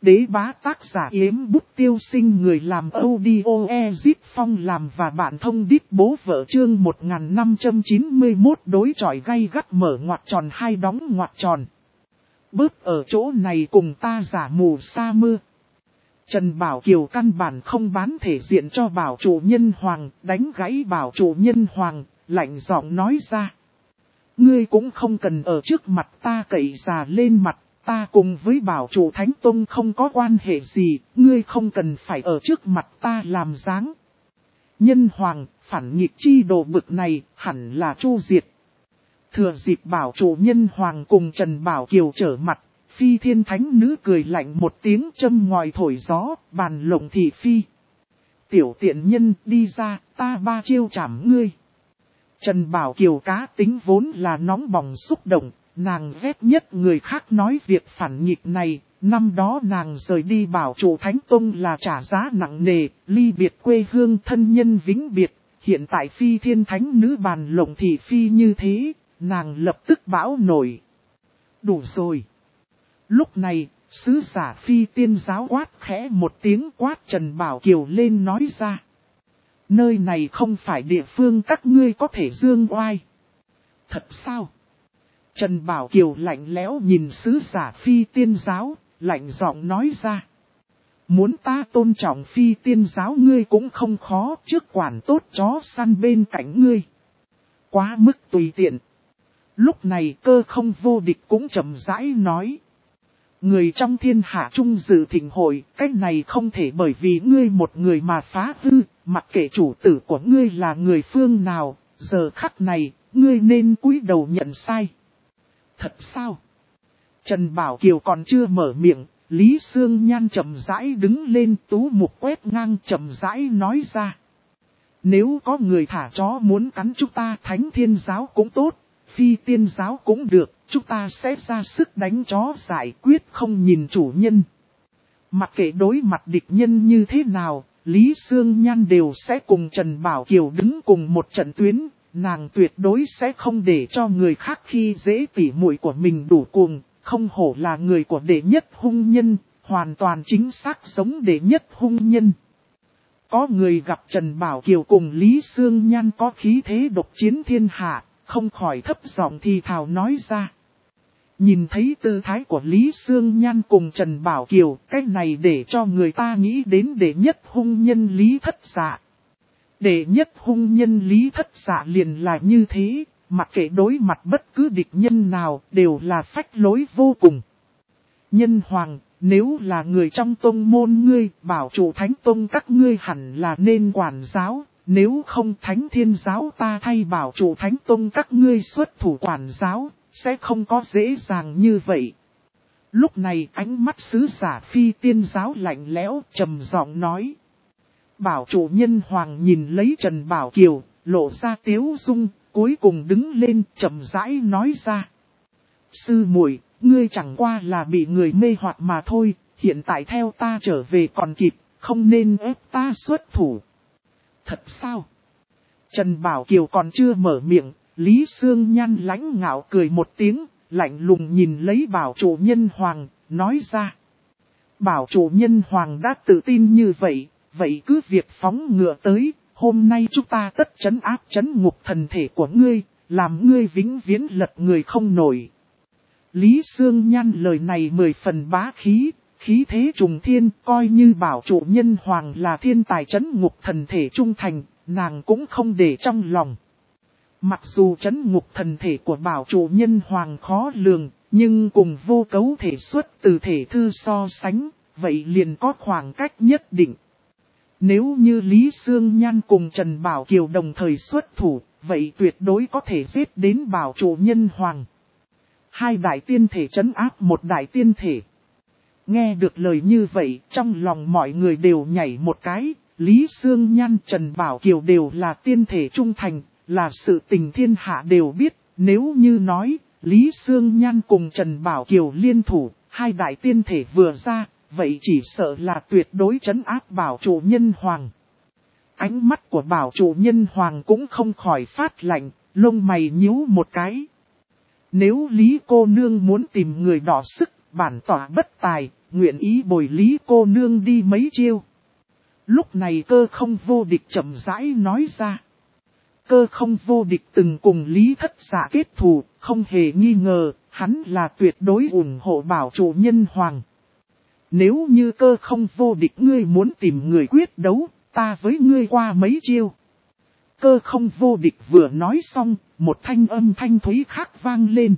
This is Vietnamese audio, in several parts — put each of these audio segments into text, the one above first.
Đế bá tác giả Yếm Bút Tiêu Sinh, người làm audio Ezip Phong làm và bạn thông đít bố vợ. Chương 1591 đối chọi gay gắt mở ngoặc tròn hai đóng ngoặc tròn. Bớt ở chỗ này cùng ta giả mù sa mưa. Trần Bảo Kiều căn bản không bán thể diện cho bảo chủ nhân Hoàng, đánh gãy bảo chủ nhân Hoàng, lạnh giọng nói ra. Ngươi cũng không cần ở trước mặt ta cậy già lên mặt. Ta cùng với bảo chủ Thánh Tông không có quan hệ gì, ngươi không cần phải ở trước mặt ta làm dáng. Nhân Hoàng, phản nghịch chi đồ bực này, hẳn là chu diệt. Thừa dịp bảo chủ Nhân Hoàng cùng Trần Bảo Kiều trở mặt, Phi Thiên Thánh Nữ cười lạnh một tiếng châm ngòi thổi gió, bàn lộng thị phi. Tiểu tiện nhân đi ra, ta ba chiêu chảm ngươi. Trần Bảo Kiều cá tính vốn là nóng bỏng xúc động. Nàng ghét nhất người khác nói việc phản nghịch này, năm đó nàng rời đi bảo chủ Thánh Tông là trả giá nặng nề, ly biệt quê hương thân nhân vĩnh biệt, hiện tại Phi Thiên Thánh Nữ bàn lộng thị phi như thế, nàng lập tức bão nổi. Đủ rồi. Lúc này, sứ giả Phi Tiên giáo quát khẽ một tiếng quát Trần Bảo Kiều lên nói ra. Nơi này không phải địa phương các ngươi có thể dương oai. Thật sao? Trần Bảo Kiều lạnh lẽo nhìn sứ giả Phi Tiên giáo, lạnh giọng nói ra. Muốn ta tôn trọng Phi Tiên giáo ngươi cũng không khó, trước quản tốt chó săn bên cạnh ngươi. Quá mức tùy tiện. Lúc này Cơ Không Vô Địch cũng chậm rãi nói. Người trong thiên hạ trung dự thịnh hội, cách này không thể bởi vì ngươi một người mà phá hư, mặc kệ chủ tử của ngươi là người phương nào, giờ khắc này, ngươi nên cúi đầu nhận sai. Thật sao? Trần Bảo Kiều còn chưa mở miệng, Lý Sương Nhan chậm rãi đứng lên tú mục quét ngang chậm rãi nói ra. Nếu có người thả chó muốn cắn chúng ta Thánh Thiên giáo cũng tốt, Phi Tiên giáo cũng được, chúng ta sẽ ra sức đánh chó giải quyết không nhìn chủ nhân. Mặc kệ đối mặt địch nhân như thế nào, Lý Sương Nhan đều sẽ cùng Trần Bảo Kiều đứng cùng một trận tuyến. Nàng tuyệt đối sẽ không để cho người khác khi dễ tỉ muội của mình đủ cuồng, không hổ là người của đệ nhất hung nhân, hoàn toàn chính xác giống đệ nhất hung nhân. Có người gặp Trần Bảo Kiều cùng Lý Sương Nhan có khí thế độc chiến thiên hạ, không khỏi thấp giọng thì thào nói ra. Nhìn thấy tư thái của Lý Sương Nhan cùng Trần Bảo Kiều, cái này để cho người ta nghĩ đến đệ nhất hung nhân Lý Thất Dạ. Đệ nhất hung nhân Lý Thất Dạ liền là như thế, mặc kệ đối mặt bất cứ địch nhân nào đều là phách lối vô cùng. Nhân Hoàng, nếu là người trong tông môn ngươi, bảo chủ Thánh Tông các ngươi hẳn là nên quản giáo, nếu không Thánh Thiên giáo ta thay bảo chủ Thánh Tông các ngươi xuất thủ quản giáo, sẽ không có dễ dàng như vậy. Lúc này ánh mắt sứ giả Phi Tiên giáo lạnh lẽo trầm giọng nói. Bảo chủ Nhân Hoàng nhìn lấy Trần Bảo Kiều, lộ ra tiếu dung, cuối cùng đứng lên chậm rãi nói ra. Sư muội, ngươi chẳng qua là bị người mê hoặc mà thôi, hiện tại theo ta trở về còn kịp, không nên ép ta xuất thủ. Thật sao? Trần Bảo Kiều còn chưa mở miệng, Lý Sương Nhan lãnh ngạo cười một tiếng, lạnh lùng nhìn lấy bảo chủ Nhân Hoàng, nói ra. Bảo chủ Nhân Hoàng đã tự tin như vậy. Vậy cứ việc phóng ngựa tới, hôm nay chúng ta tất trấn áp trấn ngục thần thể của ngươi, làm ngươi vĩnh viễn lật người không nổi. Lý Sương Nhan lời này 10 phần bá khí, khí thế trùng thiên, coi như bảo chủ Nhân Hoàng là thiên tài trấn ngục thần thể trung thành, nàng cũng không để trong lòng. Mặc dù trấn ngục thần thể của bảo chủ Nhân Hoàng khó lường, nhưng cùng vô cấu thể xuất từ thể thư so sánh, vậy liền có khoảng cách nhất định. Nếu như Lý Sương Nhan cùng Trần Bảo Kiều đồng thời xuất thủ, vậy tuyệt đối có thể giết đến bảo chủ Nhân Hoàng. Hai đại tiên thể trấn áp một đại tiên thể. Nghe được lời như vậy, trong lòng mọi người đều nhảy một cái, Lý Sương Nhan Trần Bảo Kiều đều là tiên thể trung thành, là sự tình thiên hạ đều biết. Nếu như nói, Lý Sương Nhan cùng Trần Bảo Kiều liên thủ, hai đại tiên thể vừa ra, vậy chỉ sợ là tuyệt đối trấn áp bảo chủ Nhân Hoàng. Ánh mắt của bảo chủ Nhân Hoàng cũng không khỏi phát lạnh, lông mày nhíu một cái. Nếu Lý cô nương muốn tìm người đỏ sức, bản tỏa bất tài, nguyện ý bồi Lý cô nương đi mấy chiêu. Lúc này Cơ Không Vô Địch chậm rãi nói ra. Cơ Không Vô Địch từng cùng Lý Thất Dạ kết thù, không hề nghi ngờ, hắn là tuyệt đối ủng hộ bảo chủ Nhân Hoàng. Nếu như Cơ Không Vô Địch ngươi muốn tìm người quyết đấu, ta với ngươi qua mấy chiêu. Cơ Không Vô Địch vừa nói xong, một thanh âm thanh thúy khác vang lên.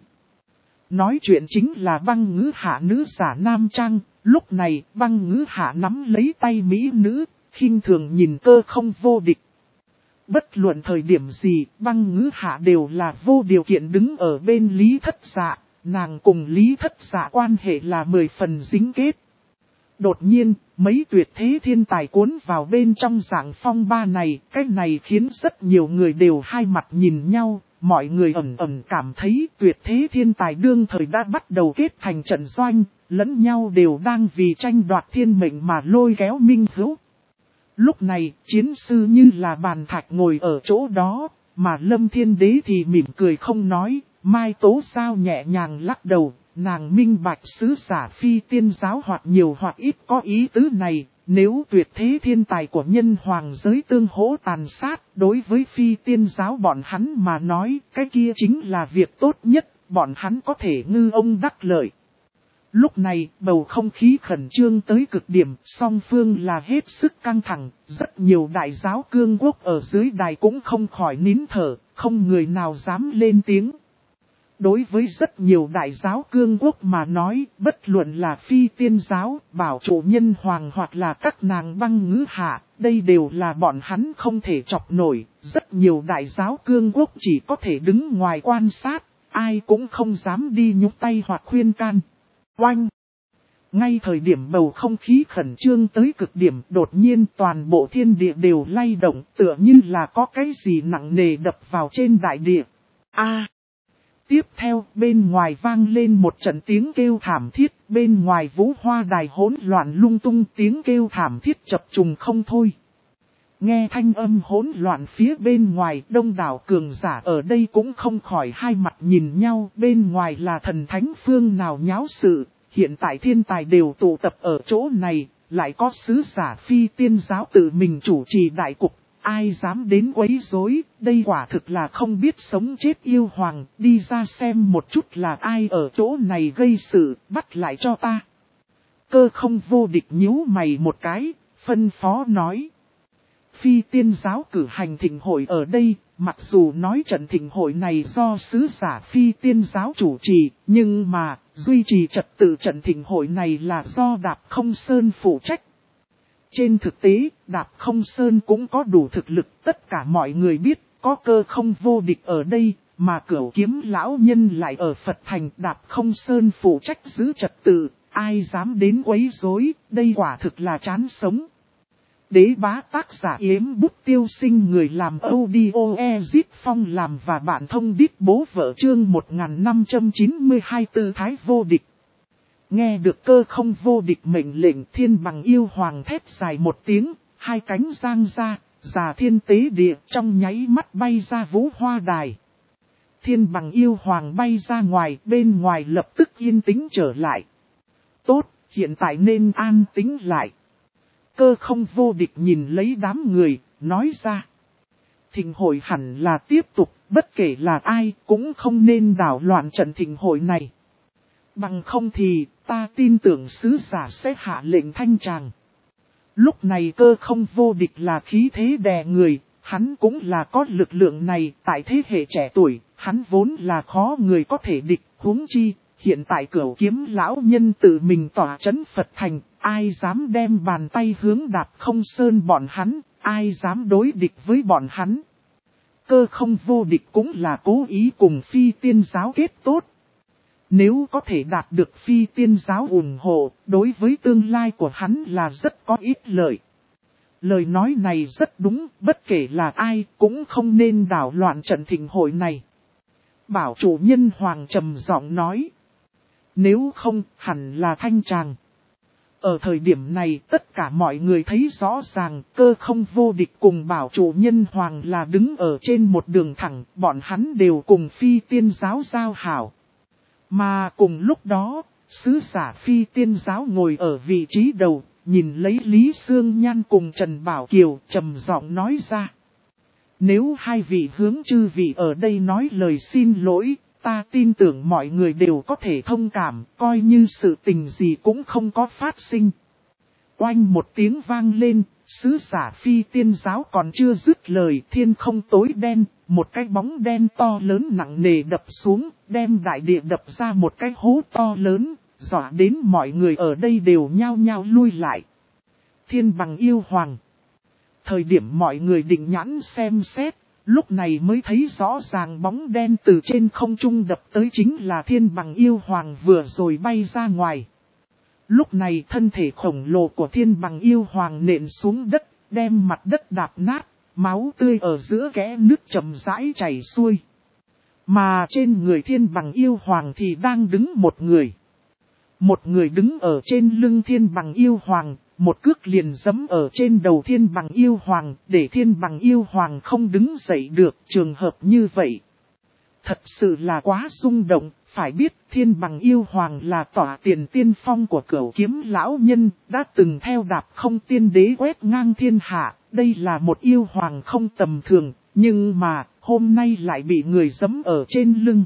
Nói chuyện chính là Băng Ngữ Hạ nữ giả nam trang, lúc này Băng Ngữ Hạ nắm lấy tay mỹ nữ, khinh thường nhìn Cơ Không Vô Địch. Bất luận thời điểm gì, Băng Ngữ Hạ đều là vô điều kiện đứng ở bên Lý Thất Dạ, nàng cùng Lý Thất Dạ quan hệ là 10 phần dính kết. Đột nhiên, mấy tuyệt thế thiên tài cuốn vào bên trong dạng phong ba này, cái này khiến rất nhiều người đều hai mặt nhìn nhau, mọi người ẩn ẩn cảm thấy tuyệt thế thiên tài đương thời đã bắt đầu kết thành trận doanh, lẫn nhau đều đang vì tranh đoạt thiên mệnh mà lôi kéo minh hữu. Lúc này, chiến sư như là bàn thạch ngồi ở chỗ đó, mà Lâm Thiên Đế thì mỉm cười không nói, Mai Tố Sao nhẹ nhàng lắc đầu. Nàng minh bạch sứ giả phi tiên giáo hoặc nhiều hoặc ít có ý tứ này, nếu tuyệt thế thiên tài của nhân hoàng giới tương hỗ tàn sát, đối với phi tiên giáo bọn hắn mà nói, cái kia chính là việc tốt nhất, bọn hắn có thể ngư ông đắc lợi. Lúc này, bầu không khí khẩn trương tới cực điểm, song phương là hết sức căng thẳng, rất nhiều đại giáo cương quốc ở dưới đài cũng không khỏi nín thở, không người nào dám lên tiếng. Đối với rất nhiều đại giáo cương quốc mà nói, bất luận là phi tiên giáo, bảo chủ nhân hoàng hoặc là các nàng Băng Ngữ Hạ, đây đều là bọn hắn không thể chọc nổi. Rất nhiều đại giáo cương quốc chỉ có thể đứng ngoài quan sát, ai cũng không dám đi nhúc tay hoặc khuyên can. Oanh! Ngay thời điểm bầu không khí khẩn trương tới cực điểm, đột nhiên toàn bộ thiên địa đều lay động, tựa như là có cái gì nặng nề đập vào trên đại địa. Tiếp theo, bên ngoài vang lên một trận tiếng kêu thảm thiết, bên ngoài vũ hoa đài hỗn loạn lung tung, tiếng kêu thảm thiết chập trùng không thôi. Nghe thanh âm hỗn loạn phía bên ngoài, đông đảo cường giả ở đây cũng không khỏi hai mặt nhìn nhau, bên ngoài là thần thánh phương nào nháo sự, hiện tại thiên tài đều tụ tập ở chỗ này, lại có sứ giả phi tiên giáo tự mình chủ trì đại cục. Ai dám đến quấy rối, đây quả thực là không biết sống chết yêu hoàng, đi ra xem một chút là ai ở chỗ này gây sự, bắt lại cho ta. Cơ Không Vô Địch nhíu mày một cái, phân phó nói. Phi tiên giáo cử hành thịnh hội ở đây, mặc dù nói trận thịnh hội này do sứ giả phi tiên giáo chủ trì, nhưng mà, duy trì trật tự trận thịnh hội này là do Đạp Không Sơn phụ trách. Trên thực tế, Đạp Không Sơn cũng có đủ thực lực, tất cả mọi người biết, có Cơ Không Vô Địch ở đây, mà Cửu Kiếm lão nhân lại ở Phật Thành. Đạp Không Sơn phụ trách giữ trật tự, ai dám đến quấy rối, đây quả thực là chán sống. Đế bá tác giả Yếm Bút Tiêu Sinh, người làm audio Ezit Phong làm và bạn thông đít bố vợ chương 1592 Tư Thái Vô Địch. Nghe được Cơ Không Vô Địch mệnh lệnh, Thiên Bằng Yêu Hoàng thét dài một tiếng, hai cánh giang ra, già thiên tế địa trong nháy mắt bay ra vũ hoa đài. Thiên Bằng Yêu Hoàng bay ra ngoài, bên ngoài lập tức yên tĩnh trở lại. Tốt, hiện tại nên an tĩnh lại. Cơ Không Vô Địch nhìn lấy đám người, nói ra. Thịnh hội hẳn là tiếp tục, bất kể là ai cũng không nên đảo loạn trận thịnh hội này. Bằng không thì, ta tin tưởng sứ giả sẽ hạ lệnh thanh tràng. Lúc này Cơ Không Vô Địch là khí thế đè người, hắn cũng là có lực lượng này, tại thế hệ trẻ tuổi, hắn vốn là khó người có thể địch, huống chi, hiện tại Cửu Kiếm lão nhân tự mình tỏa trấn Phật Thành, ai dám đem bàn tay hướng Đạp Không Sơn bọn hắn, ai dám đối địch với bọn hắn. Cơ Không Vô Địch cũng là cố ý cùng phi tiên giáo kết tốt. Nếu có thể đạt được phi tiên giáo ủng hộ, đối với tương lai của hắn là rất có ích lợi. Lời nói này rất đúng, bất kể là ai cũng không nên đảo loạn trận thịnh hội này. Bảo chủ nhân hoàng trầm giọng nói. Nếu không, hẳn là thanh tràng. Ở thời điểm này, tất cả mọi người thấy rõ ràng, Cơ Không Vô Địch cùng bảo chủ nhân hoàng là đứng ở trên một đường thẳng, bọn hắn đều cùng phi tiên giáo giao hảo. Mà cùng lúc đó, Sứ giả Phi Tiên giáo ngồi ở vị trí đầu, nhìn lấy Lý Sương Nhan cùng Trần Bảo Kiều trầm giọng nói ra. Nếu hai vị hướng chư vị ở đây nói lời xin lỗi, ta tin tưởng mọi người đều có thể thông cảm, coi như sự tình gì cũng không có phát sinh. Oanh một tiếng vang lên, sứ giả Phi Tiên giáo còn chưa dứt lời, thiên không tối đen, một cái bóng đen to lớn nặng nề đập xuống, đem đại địa đập ra một cái hố to lớn, dọa đến mọi người ở đây đều nhao nhao lui lại. Thiên Bằng Yêu Hoàng. Thời điểm mọi người định nhãn xem xét, lúc này mới thấy rõ ràng bóng đen từ trên không trung đập tới chính là Thiên Bằng Yêu Hoàng vừa rồi bay ra ngoài. Lúc này thân thể khổng lồ của Thiên Bằng Yêu Hoàng nện xuống đất, đem mặt đất đạp nát, máu tươi ở giữa kẽ nước chậm rãi chảy xuôi. Mà trên người Thiên Bằng Yêu Hoàng thì đang đứng một người. Một người đứng ở trên lưng Thiên Bằng Yêu Hoàng, một cước liền giẫm ở trên đầu Thiên Bằng Yêu Hoàng, để Thiên Bằng Yêu Hoàng không đứng dậy được. Trường hợp như vậy thật sự là quá rung động. Phải biết Thiên Bằng Yêu Hoàng là tỏa tiền tiên phong của Cửu Kiếm lão nhân, đã từng theo đạp không tiên đế quét ngang thiên hạ. Đây là một yêu hoàng không tầm thường, nhưng mà hôm nay lại bị người giẫm ở trên lưng.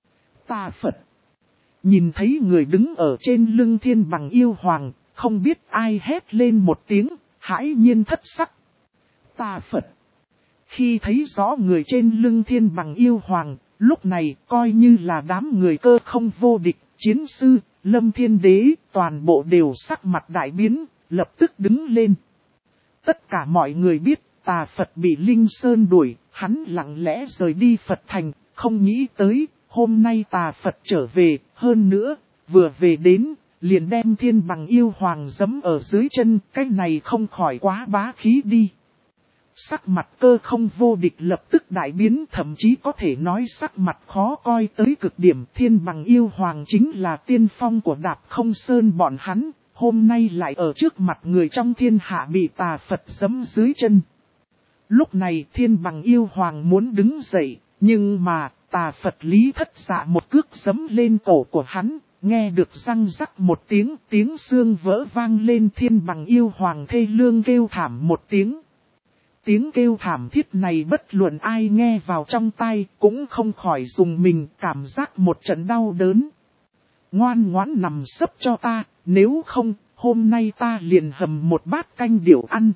Ta Phật. Nhìn thấy người đứng ở trên lưng Thiên Bằng Yêu Hoàng, không biết ai hét lên một tiếng, hãi nhiên thất sắc. Ta Phật. Khi thấy rõ người trên lưng Thiên Bằng Yêu Hoàng, lúc này coi như là đám người cơ không vô địch, chiến sư, Lâm Thiên Đế, toàn bộ đều sắc mặt đại biến, lập tức đứng lên. Tất cả mọi người biết, Tà Phật bị Linh Sơn đuổi, hắn lặng lẽ rời đi Phật thành, không nghĩ tới, hôm nay Tà Phật trở về, hơn nữa, vừa về đến, liền đem Thiên Bằng Yêu Hoàng giẫm ở dưới chân, cái này không khỏi quá bá khí đi. Sắc mặt cơ không vô địch lập tức đại biến, thậm chí có thể nói sắc mặt khó coi tới cực điểm. Thiên Bằng Yêu Hoàng chính là tiên phong của Đạp Không Sơn bọn hắn, hôm nay lại ở trước mặt người trong thiên hạ bị Tà Phật giẫm dưới chân. Lúc này Thiên Bằng Yêu Hoàng muốn đứng dậy, nhưng mà Tà Phật Lý Thất Dạ một cước giẫm lên cổ của hắn, nghe được răng rắc một tiếng, tiếng xương vỡ vang lên. Thiên Bằng Yêu Hoàng thê lương kêu thảm một tiếng. Tiếng kêu thảm thiết này bất luận ai nghe vào trong tai cũng không khỏi dùng mình, cảm giác một trận đau đớn. Ngoan ngoãn nằm sấp cho ta, nếu không, hôm nay ta liền hầm một bát canh điểu ăn.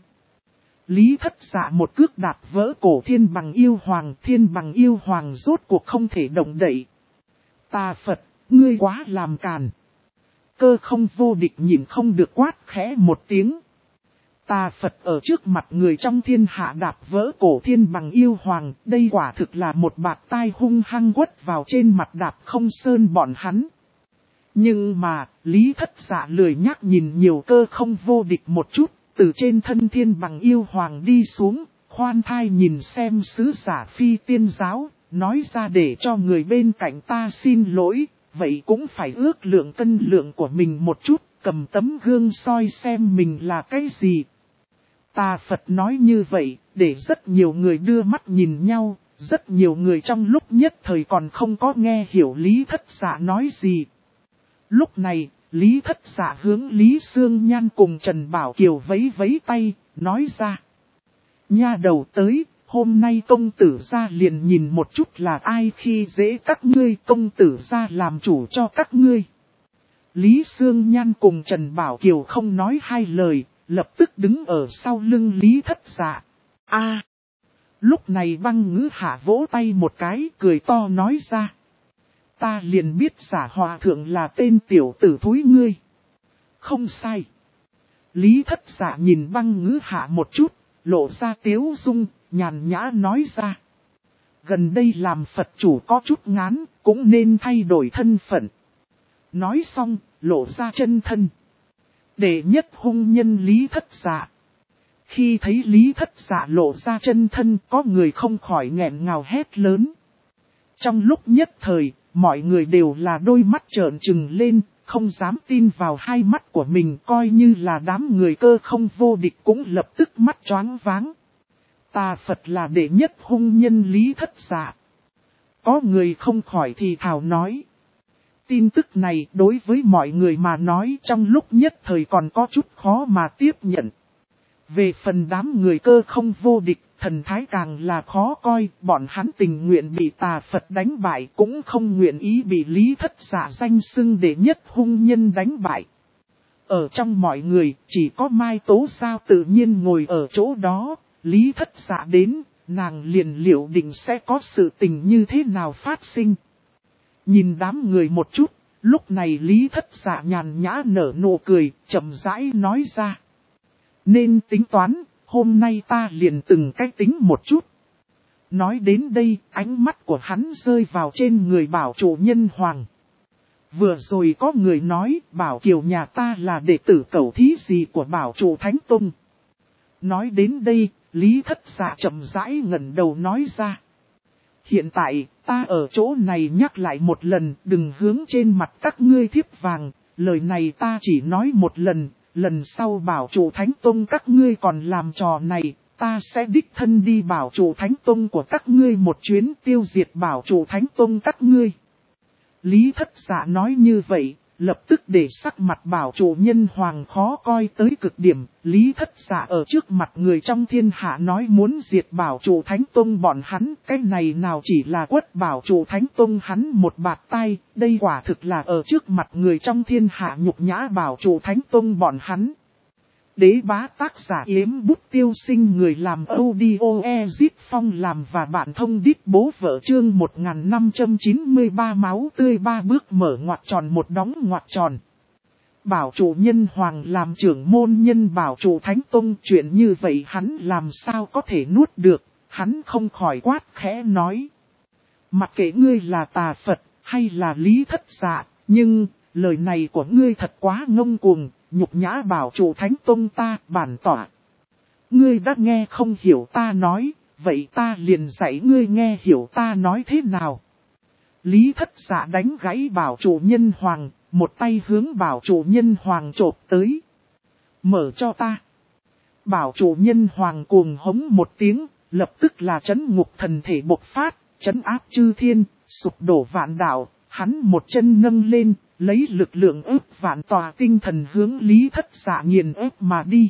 Lý Thất Dạ một cước đạp vỡ cổ Thiên Bằng Yêu Hoàng, Thiên Bằng Yêu Hoàng rốt cuộc không thể động đậy. Ta Phật, ngươi quá làm càn. Cơ không vô địch nhìn không được quát khẽ một tiếng. Tà Phật ở trước mặt người trong thiên hạ đạp vỡ cổ Thiên Bằng Yêu Hoàng, đây quả thực là một bạt tai hung hăng quất vào trên mặt Đạp Không Sơn bọn hắn. Nhưng mà, Lý Thất Dạ lười nhắc nhìn nhiều cơ không vô địch một chút, từ trên thân Thiên Bằng Yêu Hoàng đi xuống, khoan thai nhìn xem sứ giả Phi Tiên giáo, nói ra để cho người bên cạnh ta xin lỗi, vậy cũng phải ước lượng cân lượng của mình một chút, cầm tấm gương soi xem mình là cái gì. Tà Phật nói như vậy, để rất nhiều người đưa mắt nhìn nhau, rất nhiều người trong lúc nhất thời còn không có nghe hiểu Lý Thất Dạ nói gì. Lúc này, Lý Thất Dạ hướng Lý Sương Nhan cùng Trần Bảo Kiều vẫy vẫy tay, nói ra. Nha đầu tới, hôm nay công tử gia liền nhìn một chút là ai khi dễ các ngươi, công tử gia làm chủ cho các ngươi. Lý Sương Nhan cùng Trần Bảo Kiều không nói hai lời, lập tức đứng ở sau lưng Lý Thất Dạ. Lúc này Băng Ngữ Hạ vỗ tay một cái, cười to nói ra. Ta liền biết giả hòa thượng là tên tiểu tử thúi ngươi. Không sai. Lý Thất Dạ nhìn Băng Ngữ Hạ một chút, lộ ra tiếu dung, nhàn nhã nói ra. Gần đây làm Phật chủ có chút ngán, cũng nên thay đổi thân phận. Nói xong, lộ ra chân thân. Đệ nhất hung nhân Lý Thất Dạ. Khi thấy Lý Thất Dạ lộ ra chân thân, có người không khỏi nghẹn ngào hét lớn. Trong lúc nhất thời, mọi người đều là đôi mắt trợn trừng lên, không dám tin vào hai mắt của mình, coi như là đám người cơ không vô địch cũng lập tức mắt choáng váng. Tà Phật là đệ nhất hung nhân Lý Thất Dạ. Có người không khỏi thì thào nói. Tin tức này đối với mọi người mà nói trong lúc nhất thời còn có chút khó mà tiếp nhận. Về phần đám người cơ không vô địch, thần thái càng là khó coi, bọn hắn tình nguyện bị tà Phật đánh bại cũng không nguyện ý bị Lý Thất Dạ danh xưng đệ nhất hung nhân đánh bại. Ở trong mọi người, chỉ có Mai Tố Giao tự nhiên ngồi ở chỗ đó, Lý Thất Dạ đến, nàng liền liệu định sẽ có sự tình như thế nào phát sinh. Nhìn đám người một chút, lúc này Lý Thất Dạ nhàn nhã nở nụ cười, chậm rãi nói ra. Nên tính toán, hôm nay ta liền từng cách tính một chút. Nói đến đây, ánh mắt của hắn rơi vào trên người bảo chủ Nhân Hoàng. Vừa rồi có người nói bảo kiều nhà ta là đệ tử cẩu thí gì của bảo chủ Thánh Tông. Nói đến đây, Lý Thất Dạ chậm rãi ngẩng đầu nói ra. Hiện tại, ta ở chỗ này nhắc lại một lần, đừng hướng trên mặt các ngươi thiếp vàng, lời này ta chỉ nói một lần, lần sau bảo chủ Thánh Tông các ngươi còn làm trò này, ta sẽ đích thân đi bảo chủ Thánh Tông của các ngươi một chuyến tiêu diệt bảo chủ Thánh Tông các ngươi. Lý Thất Dạ nói như vậy, lập tức để sắc mặt bảo chủ Nhân Hoàng khó coi tới cực điểm. Lý Thất Dạ ở trước mặt người trong thiên hạ nói muốn diệt bảo chủ Thánh Tông bọn hắn. Cái này nào chỉ là quất bảo chủ Thánh Tông hắn một bạt tay. Đây quả thực là ở trước mặt người trong thiên hạ nhục nhã bảo chủ Thánh Tông bọn hắn. Đế bá tác giả Yếm Bút Tiêu Sinh, người làm audio Ezit Phong làm và bạn thông đít bố vợ chương 1593 máu tươi 3 bước mở ngoặc tròn một đóng ngoặc tròn. Bảo chủ Nhân Hoàng làm trưởng môn nhân bảo chủ Thánh Tông, chuyện như vậy hắn làm sao có thể nuốt được, hắn không khỏi quát khẽ nói. Mặc kệ ngươi là tà Phật hay là Lý Thất Dạ, nhưng lời này của ngươi thật quá ngông cuồng. Nhục nhã bảo chủ Thánh Tông ta, bản tỏa. Ngươi đã nghe không hiểu ta nói, vậy ta liền dạy ngươi nghe hiểu ta nói thế nào. Lý Thất Dạ đánh gãy bảo chủ Nhân Hoàng, một tay hướng bảo chủ Nhân Hoàng chộp tới. Mở cho ta. Bảo chủ Nhân Hoàng cuồng hống một tiếng, lập tức là chấn ngục thần thể bộc phát, chấn áp chư thiên, sụp đổ vạn đạo, hắn một chân nâng lên. Lấy lực lượng ức vạn tòa tinh thần hướng Lý Thất Dạ nghiền ép mà đi.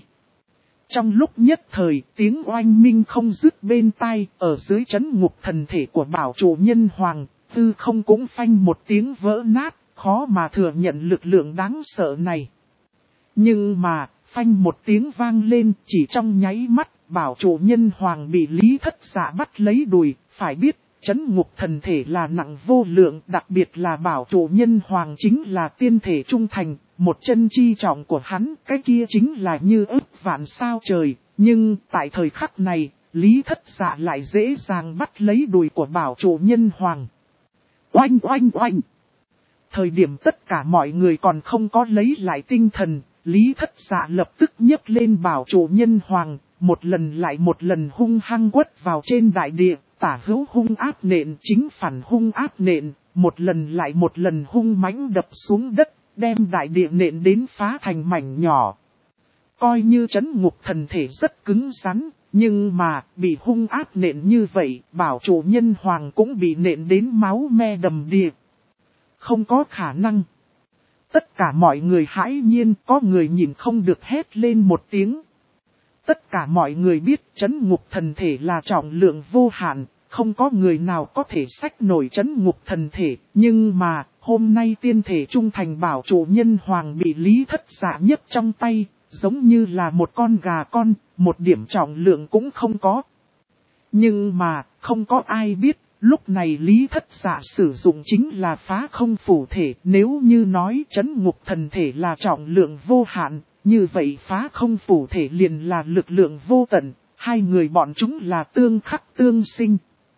Trong lúc nhất thời, tiếng oanh minh không dứt bên tai, ở dưới chấn ngục thần thể của bảo chủ Nhân Hoàng, tư không cũng phanh một tiếng vỡ nát, khó mà thừa nhận lực lượng đáng sợ này. Nhưng mà, phanh một tiếng vang lên, chỉ trong nháy mắt, bảo chủ Nhân Hoàng bị Lý Thất Dạ bắt lấy đùi, phải biết. Chấn ngục thần thể là nặng vô lượng, đặc biệt là bảo chủ Nhân Hoàng chính là tiên thể trung thành, một chân chi trọng của hắn, cái kia chính là như ức vạn sao trời, nhưng tại thời khắc này, Lý Thất Dạ lại dễ dàng bắt lấy đùi của bảo chủ Nhân Hoàng. Oanh oanh oanh! Thời điểm tất cả mọi người còn không có lấy lại tinh thần, Lý Thất Dạ lập tức nhấc lên bảo chủ Nhân Hoàng, một lần lại một lần hung hăng quất vào trên đại địa. Tả hữu hung áp nện, chính phản hung áp nện, một lần lại một lần hung mãnh đập xuống đất, đem đại địa nện đến phá thành mảnh nhỏ. Coi như chấn ngục thần thể rất cứng rắn, nhưng mà bị hung áp nện như vậy, bảo chủ Nhân Hoàng cũng bị nện đến máu me đầm đìa. Không có khả năng. Tất cả mọi người hãi nhiên, có người nhìn không được hét lên một tiếng. Tất cả mọi người biết chấn ngục thần thể là trọng lượng vô hạn, không có người nào có thể xách nổi chấn ngục thần thể. Nhưng mà, hôm nay tiên thể trung thành bảo chủ Nhân Hoàng bị Lý Thất Dạ nhấc trong tay, giống như là một con gà con, một điểm trọng lượng cũng không có. Nhưng mà, không có ai biết, lúc này Lý Thất Dạ sử dụng chính là phá không phủ thể. Nếu như nói chấn ngục thần thể là trọng lượng vô hạn, như vậy phá không phủ thể liền là lực lượng vô tận, hai người bọn chúng là tương khắc tương sinh.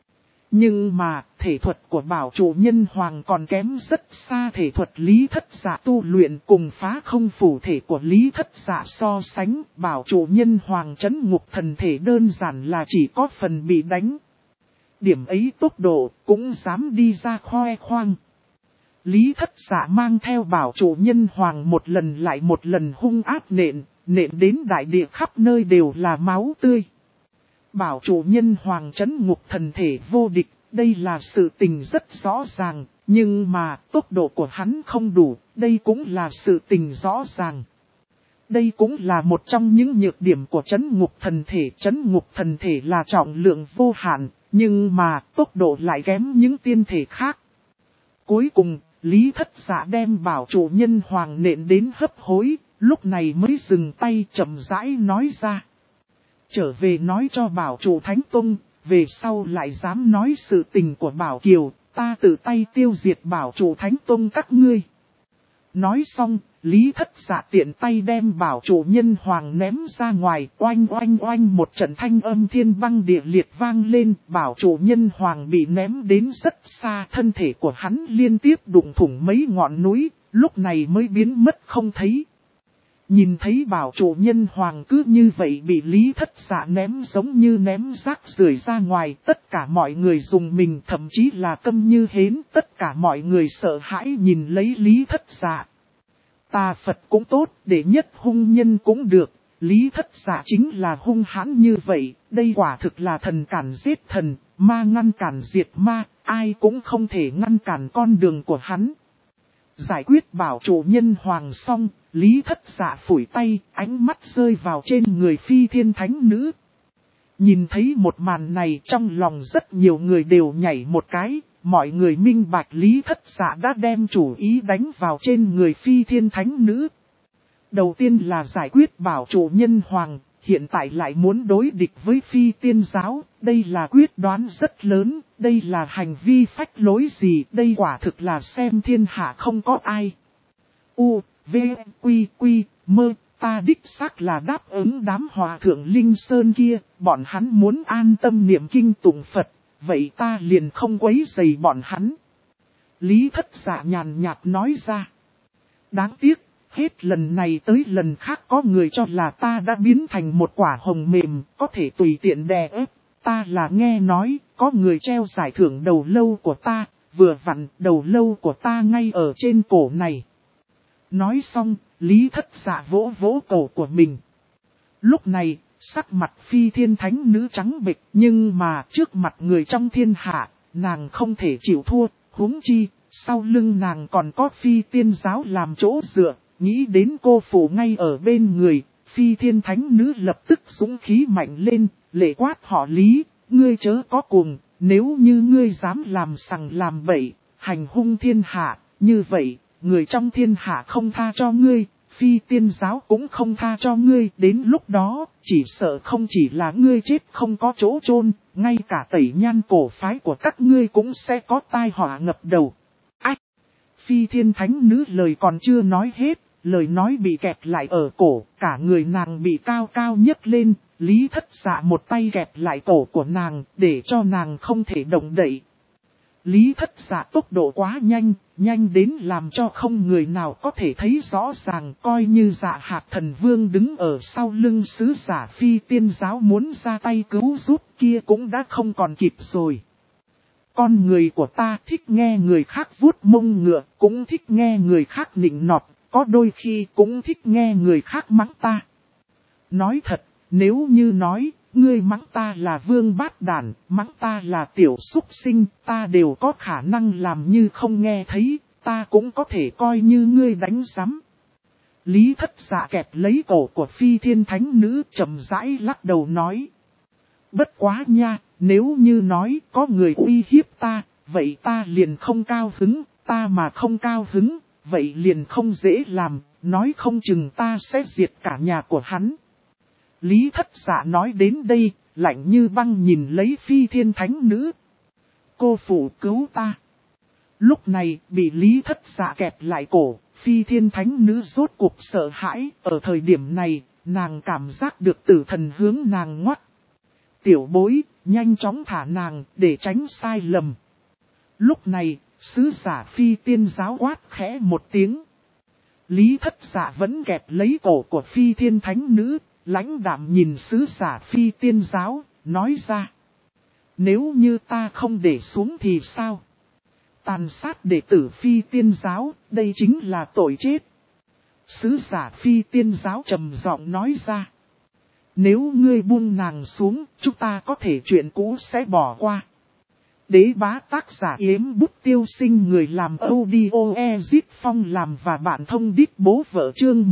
Nhưng mà, thể thuật của bảo chủ Nhân Hoàng còn kém rất xa thể thuật Lý Thất Dạ tu luyện, cùng phá không phủ thể của Lý Thất Dạ so sánh, bảo chủ Nhân Hoàng trấn ngục thần thể đơn giản là chỉ có phần bị đánh. Điểm ấy tốc độ, cũng dám đi ra khoe khoang. Lý Thất Dạ mang theo bảo chủ Nhân Hoàng một lần lại một lần hung ác nện đến đại địa khắp nơi đều là máu tươi. Bảo chủ Nhân Hoàng trấn ngục thần thể vô địch, đây là sự tình rất rõ ràng, Nhưng mà tốc độ của hắn không đủ, đây cũng là sự tình rõ ràng. Đây cũng là một trong những nhược điểm của trấn ngục thần thể. Trấn ngục thần thể là trọng lượng vô hạn, nhưng mà tốc độ lại kém những tiên thể khác. Cuối cùng, Lý Thất Dạ đem bảo chủ nhân hoàng nện đến hấp hối, lúc này mới dừng tay chậm rãi nói ra. Trở về nói cho bảo chủ Thánh Tông, về sau lại dám nói sự tình của Bảo Kiều, ta tự tay tiêu diệt bảo chủ Thánh Tông các ngươi. Nói xong, Lý Thất Dạ tiện tay đem bảo chủ nhân hoàng ném ra ngoài, oanh oanh oanh một trận thanh âm thiên băng địa liệt vang lên, bảo chủ nhân hoàng bị ném đến rất xa, thân thể của hắn liên tiếp đụng thủng mấy ngọn núi, lúc này mới biến mất không thấy. Nhìn thấy bảo chủ nhân hoàng cứ như vậy bị Lý Thất Dạ ném giống như ném rác rưởi ra ngoài, tất cả mọi người dùng mình, thậm chí là câm như hến, tất cả mọi người sợ hãi nhìn lấy Lý Thất Dạ. Tà Phật cũng tốt, để nhất hung nhân cũng được, Lý Thất Dạ chính là hung hãn như vậy, đây quả thực là thần cản giết thần, ma ngăn cản diệt ma, ai cũng không thể ngăn cản con đường của hắn. Giải quyết bảo chủ nhân hoàng xong, Lý Thất Dạ phủi tay, ánh mắt rơi vào trên người Phi Thiên Thánh Nữ. Nhìn thấy một màn này trong lòng rất nhiều người đều nhảy một cái, mọi người minh bạch Lý Thất Dạ đã đem chủ ý đánh vào trên người Phi Thiên Thánh Nữ. Đầu tiên là giải quyết bảo chủ nhân hoàng, hiện tại lại muốn đối địch với Phi Tiên Giáo, đây là quyết đoán rất lớn, đây là hành vi phách lối gì, đây quả thực là xem thiên hạ không có ai. U, V, Quy, Quy, Mơ, ta đích xác là đáp ứng đám hòa thượng Linh Sơn kia, bọn hắn muốn an tâm niệm kinh tụng Phật, vậy ta liền không quấy rầy bọn hắn. Lý Thất Dạ nhàn nhạt nói ra. Đáng tiếc, hết lần này tới lần khác có người cho là ta đã biến thành một quả hồng mềm, có thể tùy tiện đè ép. Ta là nghe nói, có người treo giải thưởng đầu lâu của ta, vừa vặn đầu lâu của ta ngay ở trên cổ này. Nói xong, Lý Thất Dạ vỗ vỗ cổ của mình. Lúc này, sắc mặt Phi Thiên Thánh Nữ trắng bệch, nhưng mà trước mặt người trong thiên hạ, nàng không thể chịu thua, huống chi, sau lưng nàng còn có Phi Tiên Giáo làm chỗ dựa, nghĩ đến cô phụ ngay ở bên người, Phi Thiên Thánh Nữ lập tức dũng khí mạnh lên, lệ quát họ Lý, ngươi chớ có cuồng, nếu như ngươi dám làm sằng làm bậy, hành hung thiên hạ, như vậy, người trong thiên hạ không tha cho ngươi, Phi Tiên Giáo cũng không tha cho ngươi, đến lúc đó, chỉ sợ không chỉ là ngươi chết không có chỗ chôn, ngay cả tẩy nhan cổ phái của các ngươi cũng sẽ có tai họa ngập đầu. Ách! Phi Thiên Thánh Nữ lời còn chưa nói hết, lời nói bị kẹp lại ở cổ, cả người nàng bị cao cao nhấc lên, Lý Thất Dạ một tay kẹp lại cổ của nàng, để cho nàng không thể động đậy. Lý Thất Dạ tốc độ quá nhanh, nhanh đến làm cho không người nào có thể thấy rõ ràng, coi như Dạ Hạc Thần Vương đứng ở sau lưng sứ giả Phi Tiên Giáo muốn ra tay cứu giúp kia cũng đã không còn kịp rồi. Con người của ta thích nghe người khác vuốt mông ngựa, cũng thích nghe người khác nịnh nọt, có đôi khi cũng thích nghe người khác mắng ta. Nói thật, nếu như nói, ngươi mắng ta là vương bát đản, mắng ta là tiểu súc sinh, ta đều có khả năng làm như không nghe thấy, ta cũng có thể coi như ngươi đánh giám. Lý Thất Dạ kẹp lấy cổ của Phi Thiên Thánh Nữ chậm rãi lắc đầu nói. Bất quá nha, nếu như nói có người uy hiếp ta, vậy ta liền không cao hứng, ta mà không cao hứng, vậy liền không dễ làm, nói không chừng ta sẽ diệt cả nhà của hắn. Lý Thất Dạ nói đến đây, lạnh như băng nhìn lấy Phi Thiên Thánh Nữ. Cô phụ cứu ta. Lúc này, bị Lý Thất Dạ kẹp lại cổ, Phi Thiên Thánh Nữ rốt cuộc sợ hãi, ở thời điểm này, nàng cảm giác được tử thần hướng nàng ngoắt. Tiểu bối, nhanh chóng thả nàng, để tránh sai lầm. Lúc này, sứ giả Phi Tiên Giáo quát khẽ một tiếng. Lý Thất Dạ vẫn kẹp lấy cổ của Phi Thiên Thánh Nữ, lãnh đạm nhìn sứ giả Phi Tiên Giáo, nói ra. Nếu như ta không để xuống thì sao? Tàn sát đệ tử Phi Tiên Giáo, đây chính là tội chết. Sứ giả Phi Tiên Giáo trầm giọng nói ra. Nếu ngươi buông nàng xuống, chúng ta có thể chuyện cũ sẽ bỏ qua. Đế bá tác giả Yếm Bút Tiêu Sinh, người làm audio Ezit Phong làm và bạn thông đít bố vợ, chương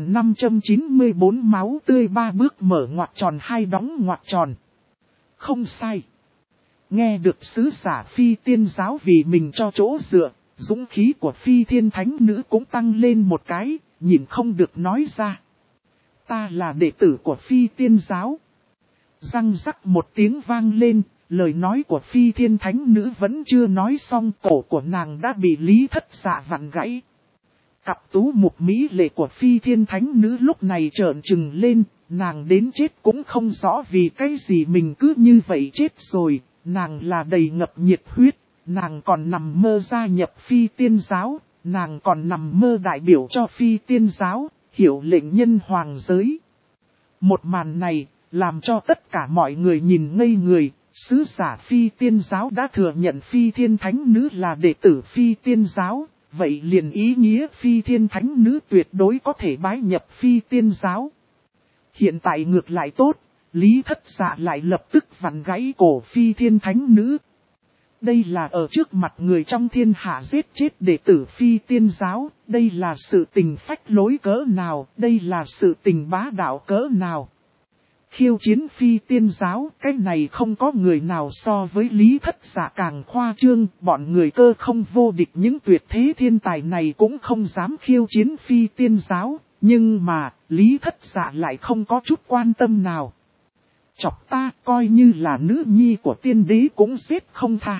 1594 máu tươi 3 bước mở ngoặc tròn 2 đóng ngoặc tròn. Không sai. Nghe được sứ giả Phi Tiên giáo vì mình cho chỗ dựa, dũng khí của Phi Thiên Thánh Nữ cũng tăng lên một cái, nhìn không được nói ra. Ta là đệ tử của Phi Tiên giáo. Răng rắc một tiếng vang lên, lời nói của Phi Thiên Thánh Nữ vẫn chưa nói xong, cổ của nàng đã bị Lý Thất Dạ vặn gãy. Cặp tú mục mỹ lệ của Phi Thiên Thánh Nữ lúc này trợn trừng lên, nàng đến chết cũng không rõ vì cái gì mình cứ như vậy chết rồi, nàng là đầy ngập nhiệt huyết, nàng còn nằm mơ gia nhập Phi Tiên giáo, nàng còn nằm mơ đại biểu cho Phi Tiên giáo, hiệu lệnh nhân hoàng giới. Một màn này, làm cho tất cả mọi người nhìn ngây người, sứ giả Phi Tiên giáo đã thừa nhận Phi Thiên Thánh Nữ là đệ tử Phi Tiên giáo, vậy liền ý nghĩa Phi Thiên Thánh Nữ tuyệt đối có thể bái nhập Phi Tiên giáo. Hiện tại ngược lại tốt, Lý Thất Dạ lại lập tức vặn gãy cổ Phi Thiên Thánh Nữ. Đây là ở trước mặt người trong thiên hạ giết chết đệ tử Phi Tiên giáo, đây là sự tình phách lối cỡ nào, đây là sự tình bá đạo cỡ nào. Khiêu chiến Phi Tiên giáo, cái này không có người nào so với Lý Thất Dạ càng khoa trương, bọn người cơ không vô địch những tuyệt thế thiên tài này cũng không dám khiêu chiến Phi Tiên giáo, nhưng mà, Lý Thất Dạ lại không có chút quan tâm nào. Chọc ta coi như là nữ nhi của tiên đế cũng giết không tha.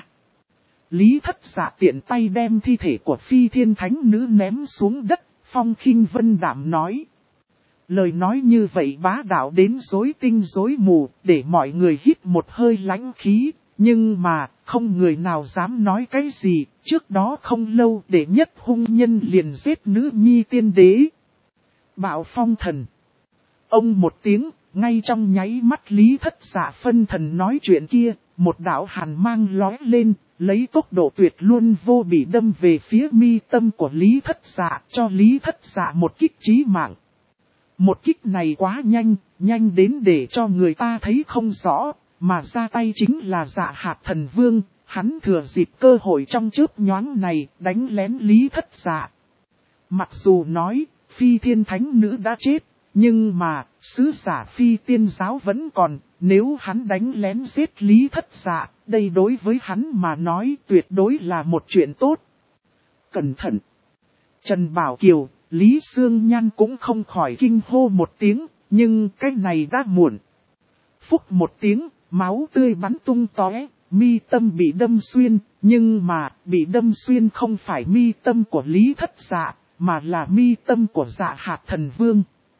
Lý Thất Dạ tiện tay đem thi thể của Phi Thiên Thánh Nữ ném xuống đất, phong khinh vân đạm nói. Lời nói như vậy bá đạo đến rối tinh rối mù, để mọi người hít một hơi lãnh khí, nhưng mà, không người nào dám nói cái gì, trước đó không lâu để nhất hung nhân liền giết nữ nhi tiên đế. Bạo phong thần. Ông một tiếng, ngay trong nháy mắt Lý Thất Dạ phân thần nói chuyện kia, một đạo hàn mang lóe lên, lấy tốc độ tuyệt luôn vô bỉ đâm về phía mi tâm của Lý Thất Dạ, cho Lý Thất Dạ một kích chí mạng. Một kích này quá nhanh, nhanh đến để cho người ta thấy không rõ, mà ra tay chính là Dạ Hạt Thần Vương, hắn thừa dịp cơ hội trong chớp nhoáng này đánh lén Lý Thất Dạ. Mặc dù nói, Phi Thiên Thánh Nữ đã chết, nhưng mà, sứ giả Phi Tiên giáo vẫn còn, nếu hắn đánh lén giết Lý Thất Dạ, đây đối với hắn mà nói tuyệt đối là một chuyện tốt. Cẩn thận! Trần Bảo Kiều, Lý Sương Nhan cũng không khỏi kinh hô một tiếng, nhưng cái này đã muộn. Phúc một tiếng, máu tươi bắn tung tóe, mi tâm bị đâm xuyên, nhưng mà bị đâm xuyên không phải mi tâm của Lý Thất Dạ, mà là mi tâm của Dạ Hạt Thần Vương.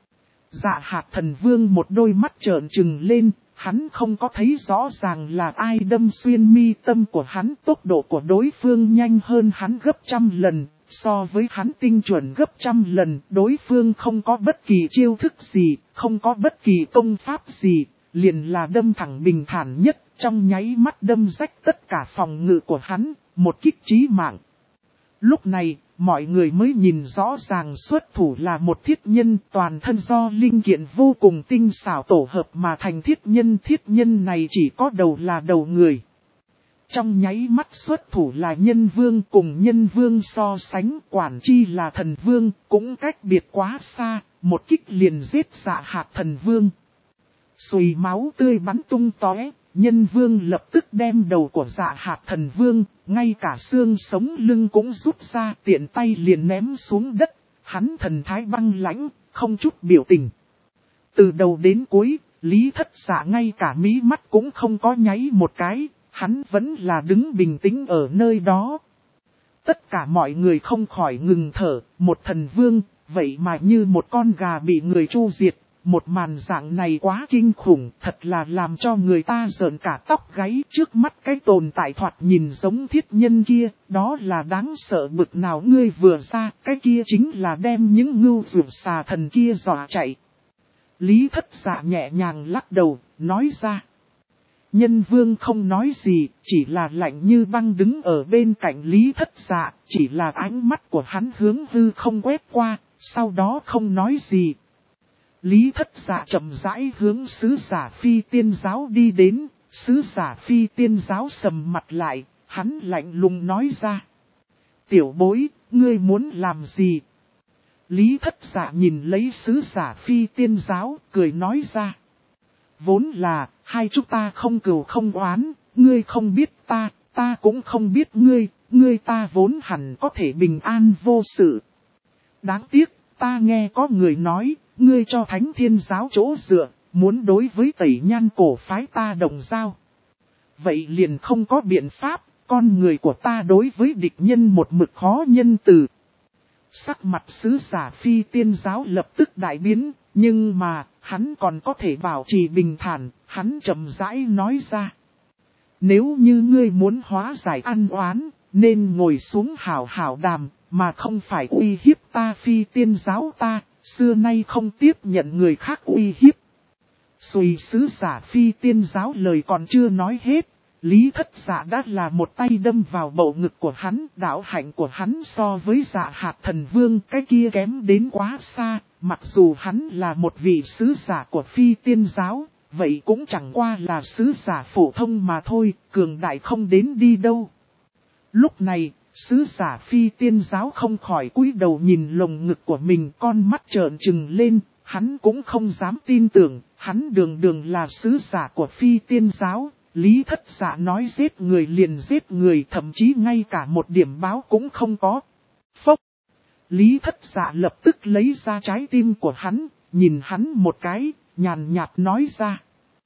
Dạ Hạt Thần Vương một đôi mắt trợn trừng lên, hắn không có thấy rõ ràng là ai đâm xuyên mi tâm của hắn, tốc độ của đối phương nhanh hơn hắn gấp 100 lần. So với hắn tinh chuẩn gấp 100 lần, đối phương không có bất kỳ chiêu thức gì, không có bất kỳ công pháp gì, liền là đâm thẳng bình thản nhất, trong nháy mắt đâm rách tất cả phòng ngự của hắn, một kích chí mạng. Lúc này, mọi người mới nhìn rõ ràng xuất thủ là một thiết nhân toàn thân do linh kiện vô cùng tinh xảo tổ hợp mà thành thiết nhân này chỉ có đầu là đầu người. Trong nháy mắt xuất thủ là nhân vương, cùng nhân vương so sánh quản chi là thần vương, cũng cách biệt quá xa, một kích liền giết Dạ Hạt Thần Vương. Xùi máu tươi bắn tung tóe, nhân vương lập tức đem đầu của Dạ Hạt Thần Vương, ngay cả xương sống lưng cũng rút ra, tiện tay liền ném xuống đất, hắn thần thái băng lãnh, không chút biểu tình. Từ đầu đến cuối, Lý Thất Dạ ngay cả mí mắt cũng không có nháy một cái. Hắn vẫn là đứng bình tĩnh ở nơi đó. Tất cả mọi người không khỏi ngừng thở, một thần vương, vậy mà như một con gà bị người tru diệt. Một màn dạng này quá kinh khủng, thật là làm cho người ta rợn cả tóc gáy. Trước mắt cái tồn tại thoạt nhìn giống thiết nhân kia, đó là đáng sợ bực nào. Ngươi vừa ra, cái kia chính là đem những ngưu dược xà thần kia dọa chạy. Lý Thất Dạ nhẹ nhàng lắc đầu, nói ra. Nhân vương không nói gì, chỉ là lạnh như băng đứng ở bên cạnh Lý Thất Dạ, chỉ là ánh mắt của hắn hướng hư không quét qua, sau đó không nói gì. Lý Thất Dạ chậm rãi hướng sứ giả Phi Tiên giáo đi đến, sứ giả phi tiên giáo sầm mặt lại, hắn lạnh lùng nói ra. Tiểu bối, ngươi muốn làm gì? Lý Thất Dạ nhìn lấy sứ giả phi tiên giáo, cười nói ra. Vốn là, hai chúng ta không cừu không oán, ngươi không biết ta cũng không biết ngươi ta vốn hẳn có thể bình an vô sự. Đáng tiếc, ta nghe có người nói, ngươi cho Thánh Thiên giáo chỗ dựa, muốn đối với Tẩy Nhan cổ phái ta đồng giao. Vậy liền không có biện pháp, con người của ta đối với địch nhân một mực khó nhân từ. Sắc mặt sứ giả phi tiên giáo lập tức đại biến, nhưng mà, hắn còn có thể bảo trì bình thản, hắn chậm rãi nói ra. Nếu như ngươi muốn hóa giải ăn oán, nên ngồi xuống hảo hảo đàm, mà không phải uy hiếp ta phi tiên giáo ta, xưa nay không tiếp nhận người khác uy hiếp. Xùy sứ giả phi tiên giáo lời còn chưa nói hết. Lý Thất Dạ đã là một tay đâm vào bầu ngực của hắn, đạo hạnh của hắn so với Dạ Hạt Thần Vương cái kia kém đến quá xa, mặc dù hắn là một vị sứ giả của phi tiên giáo, vậy cũng chẳng qua là sứ giả phổ thông mà thôi, cường đại không đến đi đâu. Lúc này, sứ giả phi tiên giáo không khỏi cúi đầu nhìn lồng ngực của mình, con mắt trợn trừng lên, hắn cũng không dám tin tưởng, hắn đường đường là sứ giả của phi tiên giáo. Lý Thất Dạ nói giết người liền giết người, thậm chí ngay cả một điểm báo cũng không có. Phốc! Lý Thất Dạ lập tức lấy ra trái tim của hắn, nhìn hắn một cái, nhàn nhạt nói ra.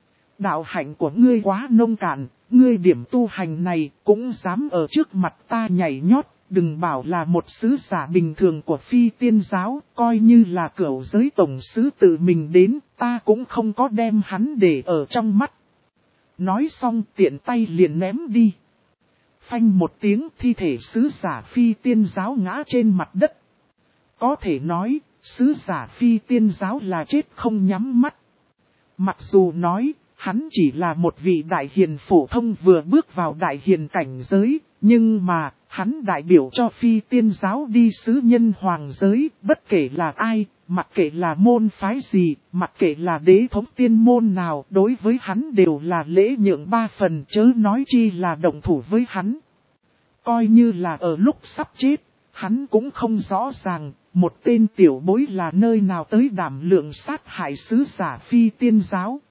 Đạo hạnh của ngươi quá nông cạn, ngươi điểm tu hành này cũng dám ở trước mặt ta nhảy nhót, đừng bảo là một sứ giả bình thường của phi tiên giáo, coi như là cửu giới tổng sứ tự mình đến, ta cũng không có đem hắn để ở trong mắt. Nói xong tiện tay liền ném đi. Phanh một tiếng, thi thể sứ giả phi tiên giáo ngã trên mặt đất. Có thể nói, sứ giả phi tiên giáo là chết không nhắm mắt. Mặc dù nói, hắn chỉ là một vị đại hiền phổ thông vừa bước vào đại hiền cảnh giới, nhưng mà, hắn đại biểu cho phi tiên giáo đi sứ nhân hoàng giới, bất kể là ai, mặc kệ là môn phái gì, mặc kệ là đế thống tiên môn nào, đối với hắn đều là lễ nhượng 3 phần, chớ nói chi là động thủ với hắn. Coi như là ở lúc sắp chết, hắn cũng không rõ ràng, một tên tiểu bối là nơi nào tới đảm lượng sát hại sứ giả phi tiên giáo.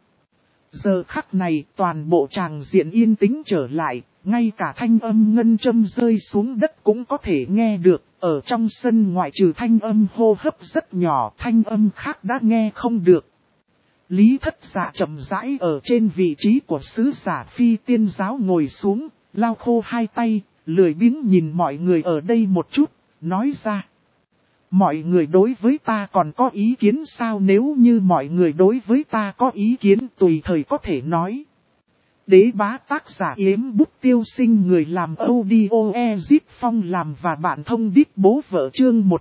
Giờ khắc này, toàn bộ tràng diện yên tĩnh trở lại, ngay cả thanh âm ngân châm rơi xuống đất cũng có thể nghe được, ở trong sân ngoại trừ thanh âm hô hấp rất nhỏ, thanh âm khác đã nghe không được. Lý Thất Dạ chậm rãi ở trên vị trí của sứ giả phi tiên giáo ngồi xuống, lau khô hai tay, lười biếng nhìn mọi người ở đây một chút, nói ra. Mọi người đối với ta còn có ý kiến sao? Nếu như mọi người đối với ta có ý kiến tùy thời có thể nói. Đế bá tác giả Yếm Bút Tiêu Sinh, người làm audio Ezip Phong làm và bạn thông đít bố vợ, chương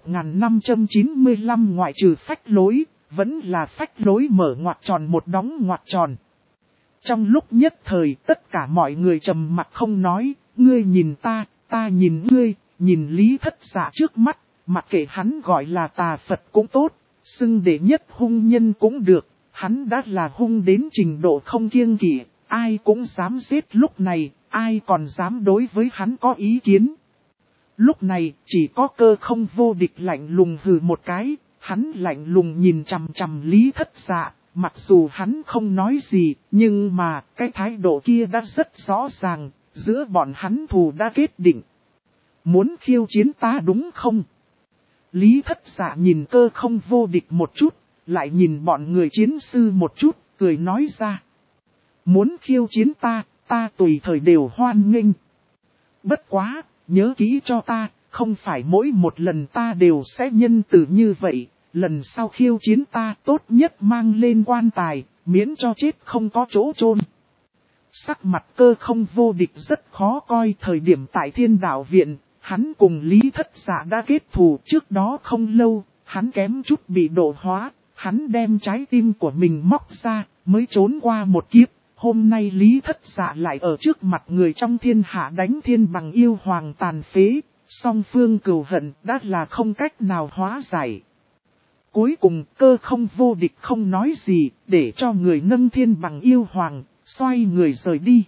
1595. Ngoại trừ phách lối, vẫn là phách lối mở ngoặc tròn một đóng ngoặc tròn. Trong lúc nhất thời tất cả mọi người trầm mặc không nói, ngươi nhìn ta nhìn ngươi, nhìn Lý Thất Dạ trước mắt. Mặc kệ hắn gọi là tà Phật cũng tốt, xưng đệ nhất hung nhân cũng được, hắn đã là hung đến trình độ không kiêng kỵ, ai cũng dám giết. Lúc này, ai còn dám đối với hắn có ý kiến. Lúc này, chỉ có Cơ Không Vô Địch lạnh lùng hừ một cái, hắn lạnh lùng nhìn chằm chằm Lý Thất Dạ, mặc dù hắn không nói gì, nhưng mà cái thái độ kia đã rất rõ ràng, giữa bọn hắn thù đã kết định. Muốn khiêu chiến ta đúng không? Lý Thất Dạ nhìn Cơ Không Vô Địch một chút, lại nhìn bọn người chiến sư một chút, cười nói ra. Muốn khiêu chiến ta tùy thời đều hoan nghênh. Bất quá, nhớ kỹ cho ta, không phải mỗi một lần ta đều sẽ nhân từ như vậy, lần sau khiêu chiến ta tốt nhất mang lên quan tài, miễn cho chết không có chỗ chôn. Sắc mặt Cơ Không Vô Địch rất khó coi. Thời điểm tại Thiên Đạo Viện, hắn cùng Lý Thất Dạ đã kết thù, trước đó không lâu, hắn kém chút bị độ hóa, hắn đem trái tim của mình móc ra, mới trốn qua một kiếp. Hôm nay Lý Thất Dạ lại ở trước mặt người trong thiên hạ đánh thiên bằng yêu hoàng tàn phế, song phương cừu hận đã là không cách nào hóa giải. Cuối cùng Cơ Không Vô Địch không nói gì, để cho người nâng thiên bằng yêu hoàng, xoay người rời đi.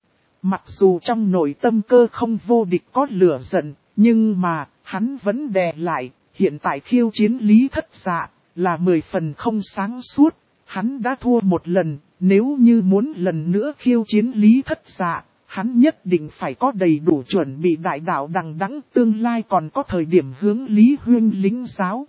Mặc dù trong nội tâm Cơ Không Vô Địch có lửa giận, nhưng mà, hắn vẫn đè lại, hiện tại khiêu chiến Lý Thất Dạ, là 10 phần không sáng suốt, hắn đã thua một lần, nếu như muốn lần nữa khiêu chiến Lý Thất Dạ, hắn nhất định phải có đầy đủ chuẩn bị đại đạo đằng đẵng, tương lai còn có thời điểm hướng Lý Huyên lĩnh giáo.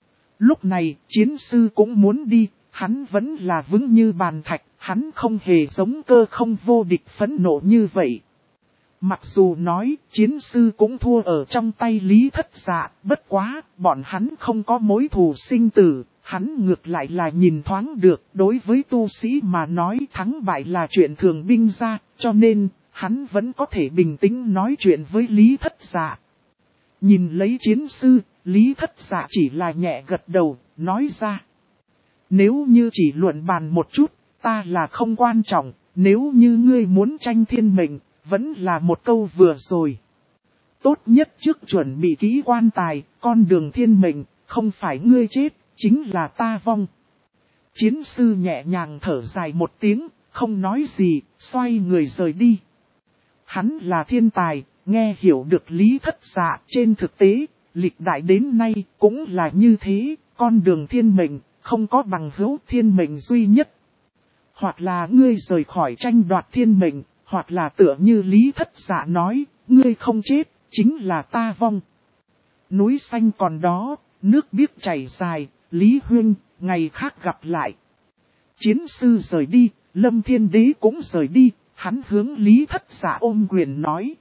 Lúc này, chiến sư cũng muốn đi, hắn vẫn là vững như bàn thạch, hắn không hề giống Cơ Không Vô Địch phẫn nộ như vậy. Mặc dù nói, chiến sư cũng thua ở trong tay Lý Thất Dạ, bất quá, bọn hắn không có mối thù sinh tử, hắn ngược lại là nhìn thoáng được, đối với tu sĩ mà nói thắng bại là chuyện thường binh ra, cho nên, hắn vẫn có thể bình tĩnh nói chuyện với Lý Thất Dạ. Nhìn lấy chiến sư, Lý Thất Dạ chỉ là nhẹ gật đầu, nói ra. Nếu như chỉ luận bàn một chút, ta là không quan trọng, nếu như ngươi muốn tranh thiên mệnh, vẫn là một câu vừa rồi. Tốt nhất trước chuẩn bị kỹ quan tài, con đường thiên mệnh, không phải ngươi chết, chính là ta vong. Chiến sư nhẹ nhàng thở dài một tiếng, không nói gì, xoay người rời đi. Hắn là thiên tài, nghe hiểu được Lý Thất Dạ, trên thực tế, lịch đại đến nay cũng là như thế, con đường thiên mệnh, không có bằng hữu thiên mệnh duy nhất. Hoặc là ngươi rời khỏi tranh đoạt thiên mệnh, hoặc là tựa như Lý Thất Dạ nói, ngươi không chết, chính là ta vong. Núi xanh còn đó, nước biếc chảy dài, Lý Huyên, ngày khác gặp lại. Chiến sư rời đi, Lâm Thiên Đế cũng rời đi, hắn hướng Lý Thất Dạ ôm quyền nói.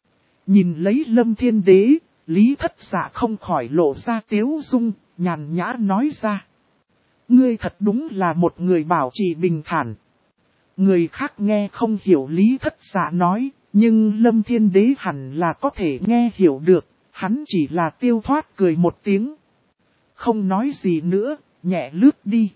Nhìn lấy Lâm Thiên Đế, Lý Thất Dạ không khỏi lộ ra tiếu dung, nhàn nhã nói ra. Ngươi thật đúng là một người bảo trì bình thản. Người khác nghe không hiểu Lý Thất Dạ nói, nhưng Lâm Thiên Đế hẳn là có thể nghe hiểu được, hắn chỉ là tiêu thoát cười một tiếng. Không nói gì nữa, nhẹ lướt đi.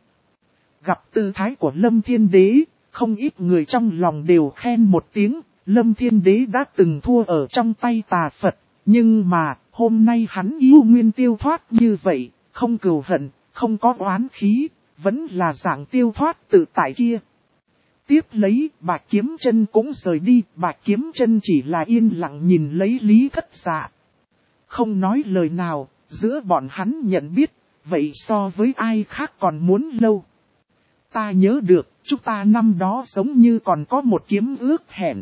Gặp tư thái của Lâm Thiên Đế, không ít người trong lòng đều khen một tiếng, Lâm Thiên Đế đã từng thua ở trong tay tà Phật, nhưng mà, hôm nay hắn yêu nguyên tiêu thoát như vậy, không cừu hận, không có oán khí, vẫn là dạng tiêu thoát tự tại kia. Tiếp lấy, Bạch Kiếm Chân cũng rời đi, Bạch Kiếm Chân chỉ là yên lặng nhìn lấy Lý Thất Dạ. Không nói lời nào, giữa bọn hắn nhận biết, vậy so với ai khác còn muốn lâu. Ta nhớ được, chúng ta năm đó giống như còn có một kiếm ước hẹn.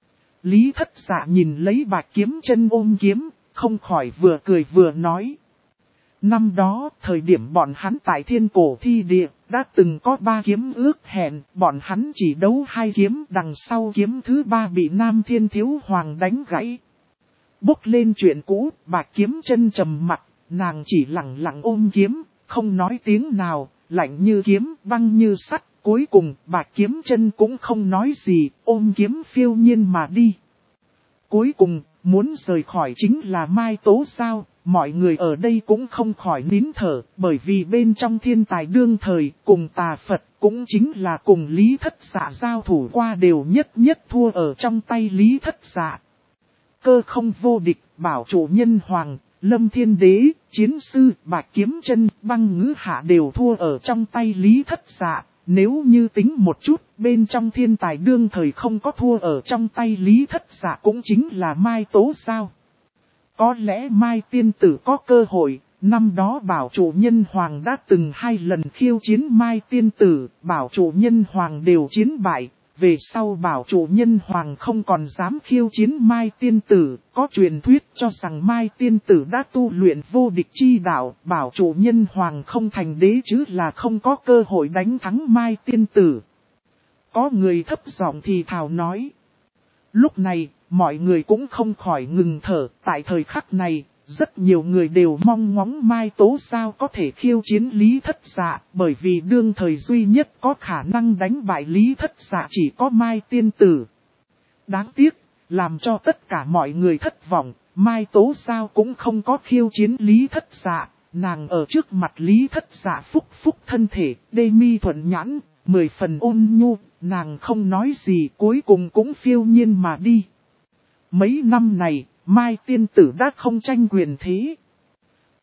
Lý Thất Dạ nhìn lấy Bạch Kiếm Chân ôm kiếm, không khỏi vừa cười vừa nói. Năm đó, thời điểm bọn hắn tại Thiên Cổ Thi Địa, đã từng có 3 kiếm ước hẹn, bọn hắn chỉ đấu 2 kiếm, đằng sau kiếm thứ 3 bị Nam Thiên Thiếu Hoàng đánh gãy. Bốc lên chuyện cũ, Bạch Kiếm Chân trầm mặt, nàng chỉ lặng lặng ôm kiếm, không nói tiếng nào, lạnh như kiếm, băng như sắt, cuối cùng Bạch Kiếm Chân cũng không nói gì, ôm kiếm phiêu nhiên mà đi. Cuối cùng, muốn rời khỏi chính là Mai Tố Sao, mọi người ở đây cũng không khỏi nín thở, bởi vì bên trong thiên tài đương thời, cùng tà Phật, cũng chính là cùng Lý Thất Dạ giao thủ qua đều nhất thua ở trong tay Lý Thất Dạ. Cơ Không Vô Địch, Bảo Chủ Nhân Hoàng, Lâm Thiên Đế, Chiến Sư, Bạch Kiếm Chân, Băng Ngữ Hạ đều thua ở trong tay Lý Thất Dạ. Nếu như tính một chút, bên trong thiên tài đương thời không có thua ở trong tay Lý Thất Dạ cũng chính là Mai Tố Sao. Có lẽ Mai Tiên Tử có cơ hội, năm đó Bảo Chủ Nhân Hoàng đã từng 2 lần khiêu chiến Mai Tiên Tử, Bảo Chủ Nhân Hoàng đều chiến bại. Về sau Bảo Chủ Nhân Hoàng không còn dám khiêu chiến Mai Tiên Tử, có truyền thuyết cho rằng Mai Tiên Tử đã tu luyện vô địch chi đạo, Bảo Chủ Nhân Hoàng không thành đế chứ là không có cơ hội đánh thắng Mai Tiên Tử. Có người thấp giọng thì thào nói. Lúc này, mọi người cũng không khỏi ngừng thở, tại thời khắc này, rất nhiều người đều mong ngóng Mai Tố Sao có thể khiêu chiến Lý Thất Dạ, bởi vì đương thời duy nhất có khả năng đánh bại Lý Thất Dạ chỉ có Mai Tiên Tử. Đáng tiếc, làm cho tất cả mọi người thất vọng, Mai Tố Sao cũng không có khiêu chiến Lý Thất Dạ, nàng ở trước mặt Lý Thất Dạ phúc thân thể, đê mi thuận nhãn, 10 phần ôn nhu, nàng không nói gì cuối cùng cũng phiêu nhiên mà đi. Mấy năm này, Mai Tiên Tử đã không tranh quyền thế.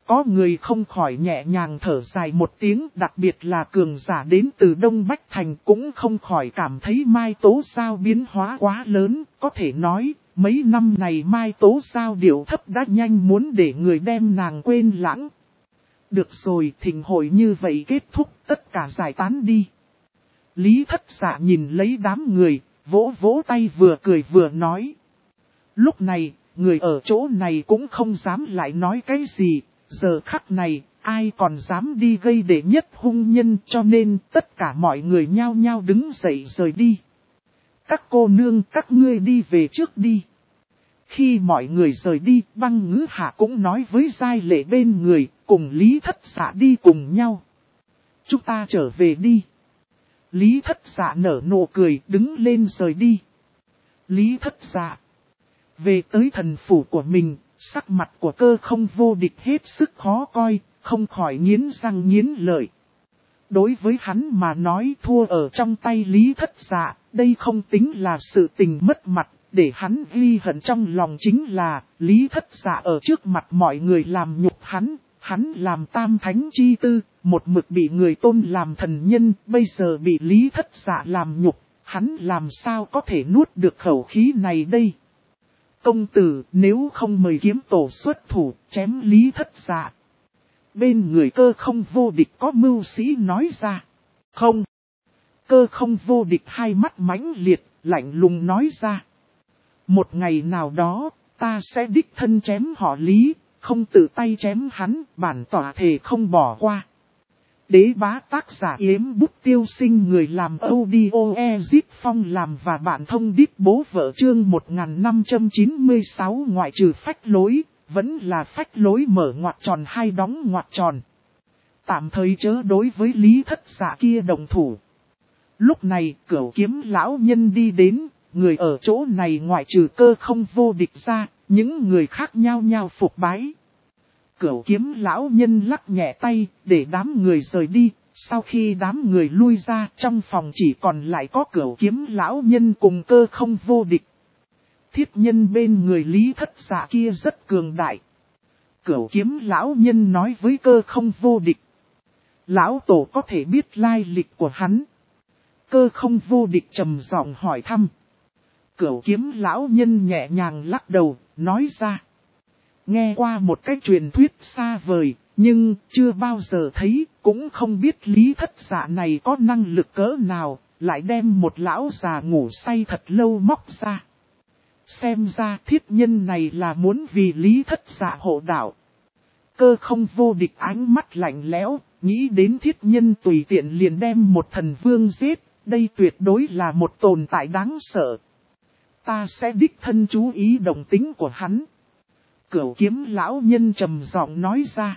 Có người không khỏi nhẹ nhàng thở dài một tiếng, đặc biệt là cường giả đến từ Đông Bách Thành cũng không khỏi cảm thấy Mai Tố Giao biến hóa quá lớn, có thể nói, mấy năm này Mai Tố Giao điệu thấp đã nhanh muốn để người đem nàng quên lãng. Được rồi, thịnh hội như vậy kết thúc, tất cả giải tán đi. Lý Thất Dạ nhìn lấy đám người, vỗ vỗ tay vừa cười vừa nói. Lúc này, người ở chỗ này cũng không dám lại nói cái gì, giờ khắc này, ai còn dám đi gây đệ nhất hung nhân, cho nên tất cả mọi người nhao nhao đứng dậy rời đi. Các cô nương, các ngươi đi về trước đi. Khi mọi người rời đi, Băng Ngữ Hạ cũng nói với Giai Lệ bên người, cùng Lý Thất Dạ đi cùng nhau. Chúng ta trở về đi. Lý Thất Dạ nở nụ cười, đứng lên rời đi. Lý Thất Dạ về tới thần phủ của mình, sắc mặt của Cơ Không Vô Địch hết sức khó coi, không khỏi nghiến răng nghiến lợi. Đối với hắn mà nói thua ở trong tay Lý Thất Dạ, đây không tính là sự tình mất mặt, để hắn ghi hận trong lòng chính là Lý Thất Dạ ở trước mặt mọi người làm nhục hắn làm tam thánh chi tư, một mực bị người tôn làm thần nhân, bây giờ bị Lý Thất Dạ làm nhục, hắn làm sao có thể nuốt được khẩu khí này đây. Công tử, nếu không mời kiếm tổ xuất thủ, chém Lý Thất Dạ. Bên người Cơ Không Vô Địch có mưu sĩ nói ra. Không. Cơ Không Vô Địch hai mắt mãnh liệt, lạnh lùng nói ra. Một ngày nào đó, ta sẽ đích thân chém họ Lý, không tự tay chém hắn, bản tỏa thề không bỏ qua. Đế bá tác giả Yếm Bút Tiêu Sinh, người làm audio Ezip Phong làm và bạn thông đít bố vợ chương 1596 ngoại trừ phách lối, vẫn là phách lối mở ngoặc tròn hay đóng ngoặc tròn. Tạm thời chớ đối với Lý Thất Dạ kia đồng thủ. Lúc này Cửu Kiếm lão nhân đi đến, người ở chỗ này ngoại trừ Cơ Không Vô Địch ra, những người khác nhao nhao phục bái. Cửu Kiếm lão nhân lắc nhẹ tay, để đám người rời đi, sau khi đám người lui ra, trong phòng chỉ còn lại có Cửu Kiếm lão nhân cùng Cơ Không Vô Địch. Thiết nhân bên người Lý Thất Dạ kia rất cường đại. Cửu Kiếm lão nhân nói với Cơ Không Vô Địch. Lão tổ có thể biết lai lịch của hắn. Cơ Không Vô Địch trầm giọng hỏi thăm. Cửu Kiếm lão nhân nhẹ nhàng lắc đầu, nói ra. Nghe qua một cái truyền thuyết xa vời, nhưng chưa bao giờ thấy, cũng không biết Lý Thất Dạ này có năng lực cỡ nào, lại đem một lão già ngủ say thật lâu móc ra. Xem ra thiết nhân này là muốn vì Lý Thất Dạ hộ đạo. Cơ Không Vô Địch ánh mắt lạnh lẽo, nghĩ đến thiết nhân tùy tiện liền đem một thần vương giết, đây tuyệt đối là một tồn tại đáng sợ. Ta sẽ đích thân chú ý động tính của hắn. Cửu Kiếm lão nhân trầm giọng nói ra.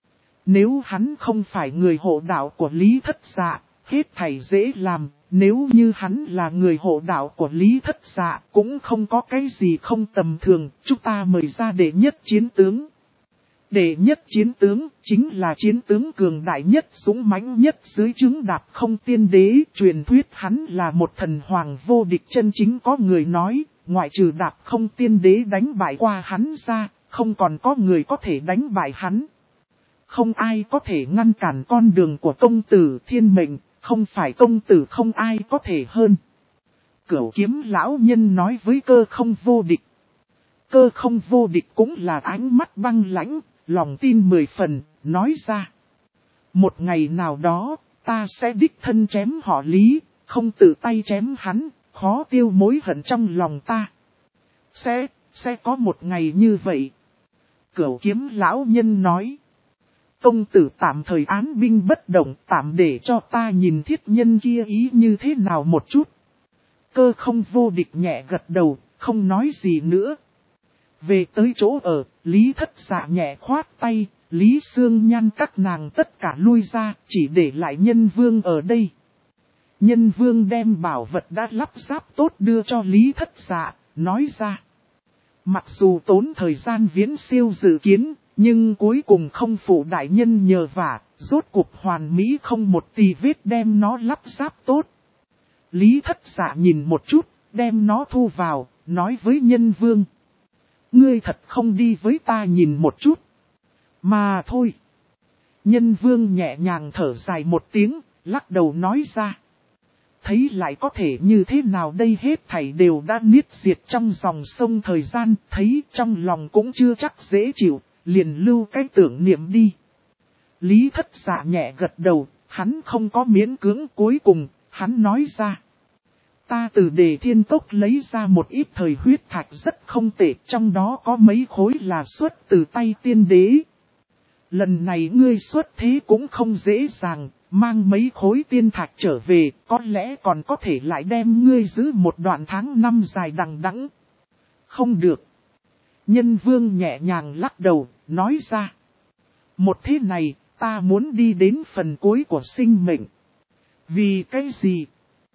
Nếu hắn không phải người hộ đạo của Lý Thất Dạ, hết thảy dễ làm. Nếu như hắn là người hộ đạo của Lý Thất Dạ, cũng không có cái gì không tầm thường. Chúng ta mời ra đệ nhất chiến tướng. Đệ nhất chiến tướng chính là chiến tướng cường đại nhất, dũng mãnh nhất dưới trướng Đạp Không Tiên Đế. Truyền thuyết hắn là một thần hoàng vô địch chân chính, có người nói, ngoại trừ Đạp Không Tiên Đế đánh bại qua hắn ra, không còn có người có thể đánh bại hắn. Không ai có thể ngăn cản con đường của công tử thiên mệnh, không phải công tử không ai có thể hơn. Cửu Kiếm lão nhân nói với Cơ Không Vô Địch. Cơ Không Vô Địch cũng là ánh mắt băng lãnh, lòng tin 10 phần, nói ra. Một ngày nào đó, ta sẽ đích thân chém họ Lý, không tự tay chém hắn, khó tiêu mối hận trong lòng ta. Sẽ có một ngày như vậy. Cửu Kiếm lão nhân nói. Công tử tạm thời án binh bất động, tạm để cho ta nhìn thiết nhân kia ý như thế nào một chút. Cơ Không Vô Địch nhẹ gật đầu, không nói gì nữa. Về tới chỗ ở, Lý Thất Dạ nhẹ khoát tay, Lý Sương Nhan các nàng tất cả lui ra, chỉ để lại Nhân Vương ở đây. Nhân Vương đem bảo vật đã lắp ráp tốt đưa cho Lý Thất Dạ, nói ra. Mặc dù tốn thời gian viễn siêu dự kiến, nhưng cuối cùng không phụ đại nhân nhờ vả, rốt cuộc hoàn mỹ không một tì vết đem nó lắp ráp tốt. Lý Thất Dạ nhìn một chút, đem nó thu vào, nói với Nhân Vương. Ngươi thật không đi với ta nhìn một chút. Mà thôi. Nhân vương nhẹ nhàng thở dài một tiếng, lắc đầu nói ra. Thấy lại có thể như thế nào đây, hết thảy đều đã niết diệt trong dòng sông thời gian, thấy trong lòng cũng chưa chắc dễ chịu, liền lưu cái tưởng niệm đi. Lý Thất Dạ nhẹ gật đầu, hắn không có miễn cưỡng, cuối cùng, hắn nói ra. Ta từ Đề Thiên Cốc lấy ra một ít thời huyết thạch rất không tệ, trong đó có mấy khối là xuất từ tay tiên đế. Lần này ngươi xuất thế cũng không dễ dàng, mang mấy khối tiên thạch trở về, có lẽ còn có thể lại đem ngươi giữ một đoạn tháng năm dài đằng đẵng. Không được. Nhân vương nhẹ nhàng lắc đầu, nói ra. Một thế này, ta muốn đi đến phần cuối của sinh mệnh. Vì cái gì?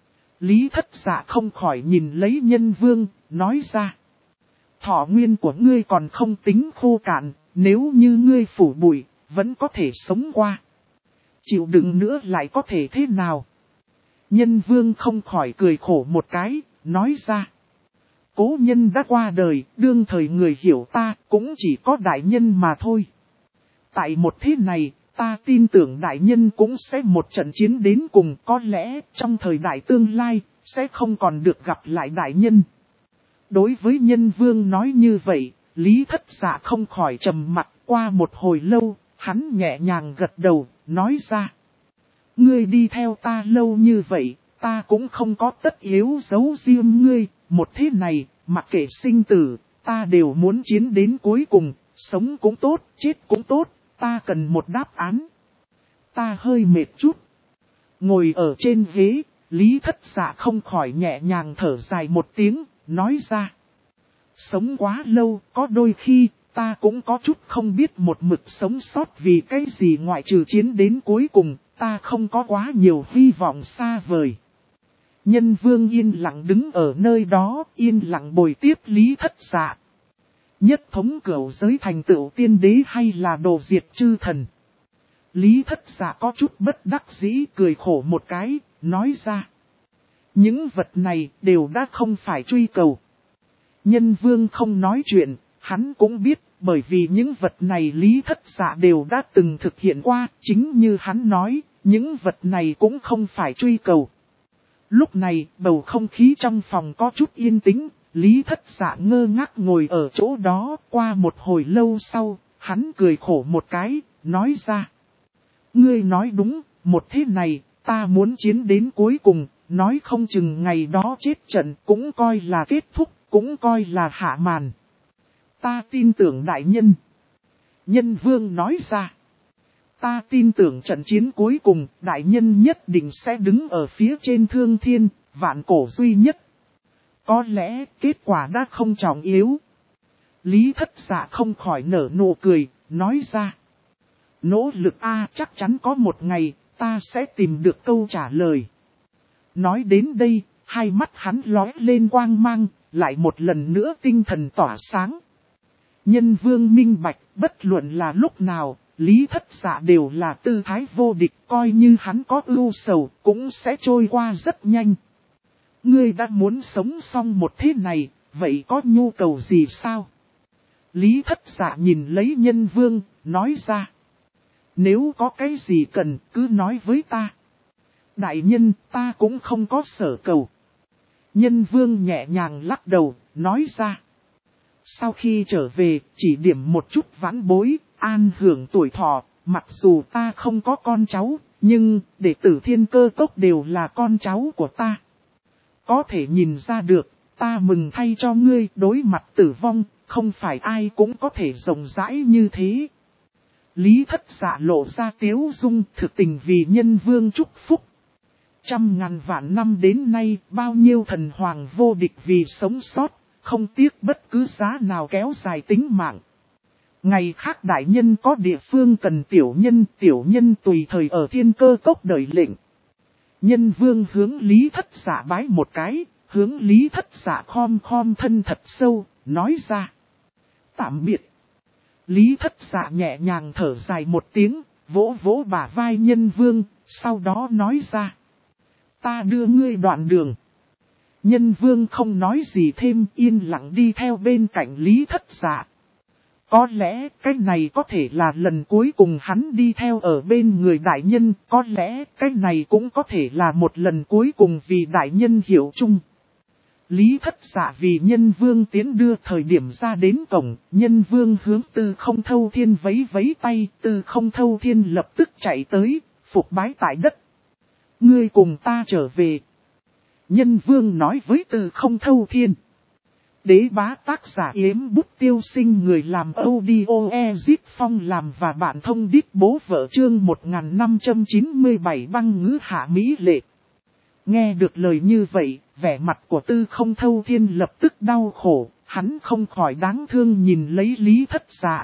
Lý Thất Dạ không khỏi nhìn lấy nhân vương, nói ra. Thọ nguyên của ngươi còn không tính khô cạn, nếu như ngươi phủ bụi, vẫn có thể sống qua. Chịu đựng nữa lại có thể thế nào? Nhân vương không khỏi cười khổ một cái, nói ra. Cố nhân đã qua đời, đương thời người hiểu ta cũng chỉ có đại nhân mà thôi. Tại một thế này, ta tin tưởng đại nhân cũng sẽ một trận chiến đến cùng, có lẽ trong thời đại tương lai, sẽ không còn được gặp lại đại nhân. Đối với nhân vương nói như vậy, Lý Thất Dạ không khỏi trầm mặc. Qua một hồi lâu, hắn nhẹ nhàng gật đầu, nói ra. Ngươi đi theo ta lâu như vậy, ta cũng không có tất yếu giấu riêng ngươi, một thế này, mặc kệ sinh tử, ta đều muốn chiến đến cuối cùng, sống cũng tốt, chết cũng tốt, ta cần một đáp án. Ta hơi mệt chút. Ngồi ở trên ghế, Lý Thất Dạ không khỏi nhẹ nhàng thở dài một tiếng, nói ra. Sống quá lâu, có đôi khi, ta cũng có chút không biết một mực sống sót vì cái gì, ngoại trừ chiến đến cuối cùng, ta không có quá nhiều hy vọng xa vời. Nhân vương yên lặng đứng ở nơi đó, yên lặng bồi tiếp Lý Thất Dạ. Nhất thống cửu giới thành tựu tiên đế hay là đồ diệt chư thần? Lý Thất Dạ có chút bất đắc dĩ, cười khổ một cái, nói ra. Những vật này đều đã không phải truy cầu. Nhân vương không nói chuyện, hắn cũng biết, bởi vì những vật này Lý Thất Dạ đều đã từng thực hiện qua, chính như hắn nói, những vật này cũng không phải truy cầu. Lúc này, bầu không khí trong phòng có chút yên tĩnh, Lý Thất Dạ ngơ ngác ngồi ở chỗ đó, qua một hồi lâu sau, hắn cười khổ một cái, nói ra. Ngươi nói đúng, một thế này, ta muốn chiến đến cuối cùng, nói không chừng ngày đó chết trận cũng coi là kết thúc, cũng coi là hạ màn. Ta tin tưởng đại nhân. Nhân vương nói ra. Ta tin tưởng trận chiến cuối cùng, đại nhân nhất định sẽ đứng ở phía trên thương thiên, vạn cổ duy nhất. Có lẽ kết quả đã không trọng yếu. Lý Thất Dạ không khỏi nở nụ cười, nói ra. Nỗ lực chắc chắn có một ngày, ta sẽ tìm được câu trả lời. Nói đến đây, hai mắt hắn lóe lên quang mang, lại một lần nữa tinh thần tỏa sáng. Nhân vương minh bạch, bất luận là lúc nào, Lý Thất Dạ đều là tư thái vô địch, coi như hắn có ưu sầu, cũng sẽ trôi qua rất nhanh. Ngươi đã muốn sống xong một thế này, vậy có nhu cầu gì sao? Lý Thất Dạ nhìn lấy nhân vương, nói ra. Nếu có cái gì cần, cứ nói với ta. Đại nhân, ta cũng không có sở cầu. Nhân vương nhẹ nhàng lắc đầu, nói ra. Sau khi trở về, chỉ điểm một chút vãn bối, an hưởng tuổi thọ, mặc dù ta không có con cháu, nhưng đệ tử Thiên Cơ Cốc đều là con cháu của ta. Có thể nhìn ra được, ta mừng thay cho ngươi, đối mặt tử vong, không phải ai cũng có thể rộng rãi như thế. Lý Thất Dạ lộ ra tiếu dung, thực tình vì nhân vương chúc phúc. Trăm ngàn vạn năm đến nay, bao nhiêu thần hoàng vô địch vì sống sót, không tiếc bất cứ giá nào kéo dài tính mạng. Ngày khác đại nhân có địa phương cần tiểu nhân tùy thời ở Thiên Cơ Cốc đợi lệnh. Nhân vương hướng Lý Thất Dạ bái một cái, hướng Lý Thất Dạ khom thân thật sâu, nói ra. Tạm biệt. Lý Thất Dạ nhẹ nhàng thở dài một tiếng, vỗ vỗ bả vai nhân vương, sau đó nói ra. Ta đưa ngươi đoạn đường. Nhân vương không nói gì thêm, yên lặng đi theo bên cạnh Lý Thất Dạ. Có lẽ cái này có thể là lần cuối cùng hắn đi theo ở bên người đại nhân, có lẽ cái này cũng có thể là một lần cuối cùng vì đại nhân hiểu chung. Lý Thất Dạ vì Nhân Vương tiến đưa thời điểm ra đến cổng, Nhân Vương hướng Tư Không Thâu Thiên vẫy vẫy tay, Tư Không Thâu Thiên lập tức chạy tới, phục bái tại đất. Ngươi cùng ta trở về. Nhân Vương nói với Tư Không Thâu Thiên. Đế bá tác giả yếm bút tiêu sinh người làm audio Ezip Phong làm và bạn thông đít bố vợ chương 1597 băng ngữ hạ mỹ lệ. Nghe được lời như vậy, vẻ mặt của Tư Không Thâu Thiên lập tức đau khổ, hắn không khỏi đáng thương nhìn lấy Lý Thất Dạ.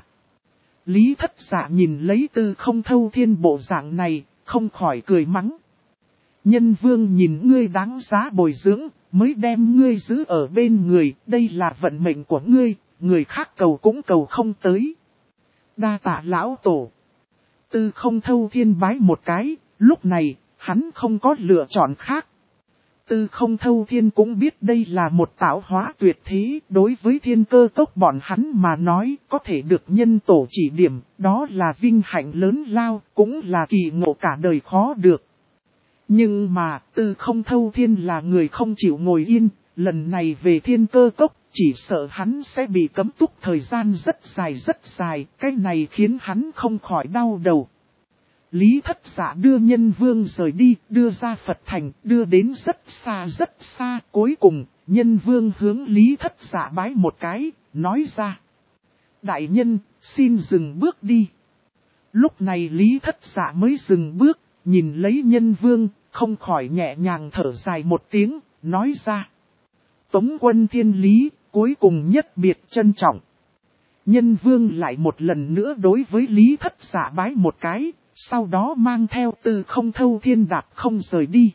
Lý Thất Dạ nhìn lấy Tư Không Thâu Thiên bộ dạng này, không khỏi cười mắng. Nhân Vương nhìn ngươi đáng giá bồi dưỡng, mới đem ngươi giữ ở bên người, đây là vận mệnh của ngươi, người khác cầu cũng cầu không tới. Đa tạ lão tổ. Tư Không Thâu Thiên bái một cái, lúc này, hắn không có lựa chọn khác. Tư Không Thâu Thiên cũng biết đây là một tạo hóa tuyệt thế, đối với Thiên Cơ Cốc bọn hắn mà nói, có thể được nhân tổ chỉ điểm, đó là vinh hạnh lớn lao, cũng là kỳ ngộ cả đời khó được. Nhưng mà, Tư Không Thâu Thiên là người không chịu ngồi yên, lần này về Thiên Cơ Cốc, chỉ sợ hắn sẽ bị cấm túc thời gian rất dài, cái này khiến hắn không khỏi đau đầu. Lý Thất Dạ đưa Nhân Vương rời đi, đưa ra Phật Thành, đưa đến rất xa, cuối cùng, Nhân Vương hướng Lý Thất Dạ bái một cái, nói ra. Đại nhân, xin dừng bước đi. Lúc này Lý Thất Dạ mới dừng bước, nhìn lấy Nhân Vương, không khỏi nhẹ nhàng thở dài một tiếng, nói ra. Tống quân thiên lý, cuối cùng nhất biệt trân trọng. Nhân Vương lại một lần nữa đối với Lý Thất Dạ bái một cái, sau đó mang theo Tư Không Thâu Thiên đạp không rời đi.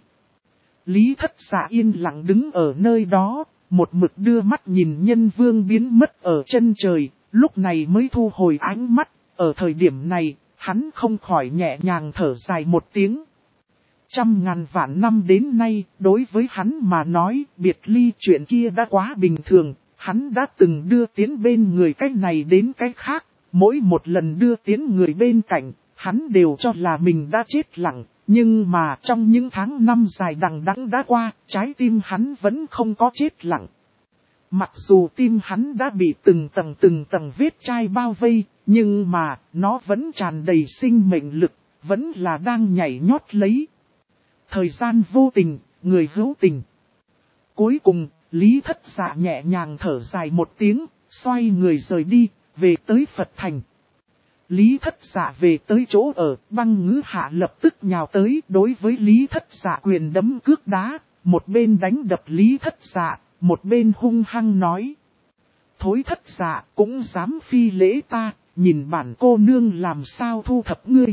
Lý Thất Dạ yên lặng đứng ở nơi đó, một mực đưa mắt nhìn Nhân Vương biến mất ở chân trời, lúc này mới thu hồi ánh mắt, ở thời điểm này, hắn không khỏi nhẹ nhàng thở dài một tiếng. 100.000 vạn năm đến nay, đối với hắn mà nói, biệt ly chuyện kia đã quá bình thường, hắn đã từng đưa tiến bên người cách này đến cách khác, mỗi một lần đưa tiến người bên cạnh, hắn đều cho là mình đã chết lặng, nhưng mà trong những tháng năm dài đằng đẵng đã qua, trái tim hắn vẫn không có chết lặng. Mặc dù tim hắn đã bị từng tầng vết chai bao vây, nhưng mà nó vẫn tràn đầy sinh mệnh lực, vẫn là đang nhảy nhót lấy. Thời gian vô tình, người hữu tình. Cuối cùng, Lý Thất Dạ nhẹ nhàng thở dài một tiếng, xoay người rời đi, về tới Phật Thành. Lý Thất Dạ về tới chỗ ở, băng ngữ hạ lập tức nhào tới đối với Lý Thất Dạ quyền đấm cước đá, một bên đánh đập Lý Thất Dạ, một bên hung hăng nói. Thối Thất Dạ cũng dám phi lễ ta, nhìn bản cô nương làm sao thu thập ngươi.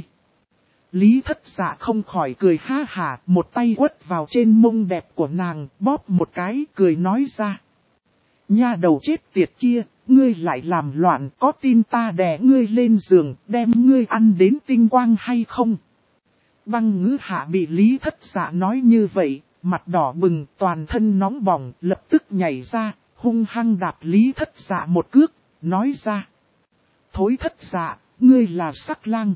Lý Thất Dạ không khỏi cười ha hả, một tay quất vào trên mông đẹp của nàng, bóp một cái, cười nói ra. Nha đầu chết tiệt kia, ngươi lại làm loạn, có tin ta đè ngươi lên giường, đem ngươi ăn đến tinh quang hay không? Băng ngữ hạ bị Lý Thất Dạ nói như vậy, mặt đỏ bừng, toàn thân nóng bỏng, lập tức nhảy ra, hung hăng đạp Lý Thất Dạ một cước, nói ra. Thối Thất Dạ, ngươi là sắc lang.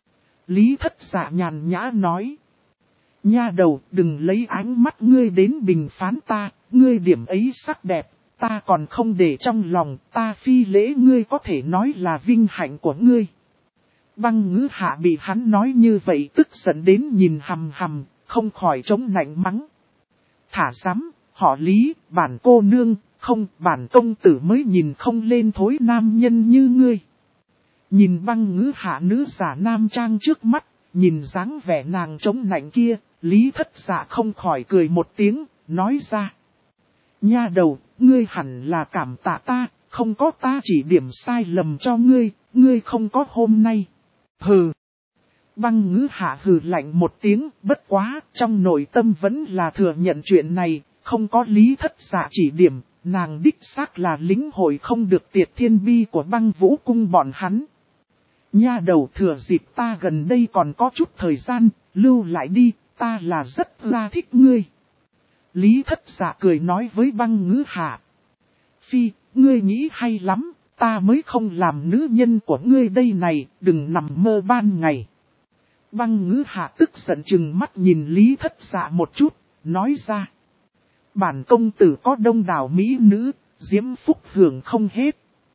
Lý Thất Dạ nhàn nhã nói. Nha đầu, đừng lấy ánh mắt ngươi đến bình phán ta, ngươi điểm ấy sắc đẹp, ta còn không để trong lòng, ta phi lễ ngươi có thể nói là vinh hạnh của ngươi. Băng ngữ hạ bị hắn nói như vậy tức giận đến nhìn hằm hằm, không khỏi chống nạnh mắng. Thả dám, họ Lý, bản cô nương, không, bản công tử mới nhìn không lên thối nam nhân như ngươi. Nhìn băng ngữ hạ nữ giả nam trang trước mắt, nhìn dáng vẻ nàng chống nạnh kia, Lý Thất Dạ không khỏi cười một tiếng, nói ra. Nha đầu, ngươi hẳn là cảm tạ ta, không có ta chỉ điểm sai lầm cho ngươi, ngươi không có hôm nay. Hừ. Băng ngữ hạ hừ lạnh một tiếng, bất quá, trong nội tâm vẫn là thừa nhận chuyện này, không có Lý Thất Dạ chỉ điểm, nàng đích xác là lính hội không được tiệt thiên bi của băng vũ cung bọn hắn. Nha đầu thừa dịp ta gần đây còn có chút thời gian, lưu lại đi, ta là rất là thích ngươi. Lý Thất Dạ cười nói với băng ngữ hạ. Phi, ngươi nghĩ hay lắm, ta mới không làm nữ nhân của ngươi đây này, đừng nằm mơ ban ngày. Băng Ngữ Hạ tức giận chừng mắt nhìn Lý Thất Dạ một chút, nói ra. Bản công tử có đông đảo mỹ nữ, diễm phúc hưởng không hết.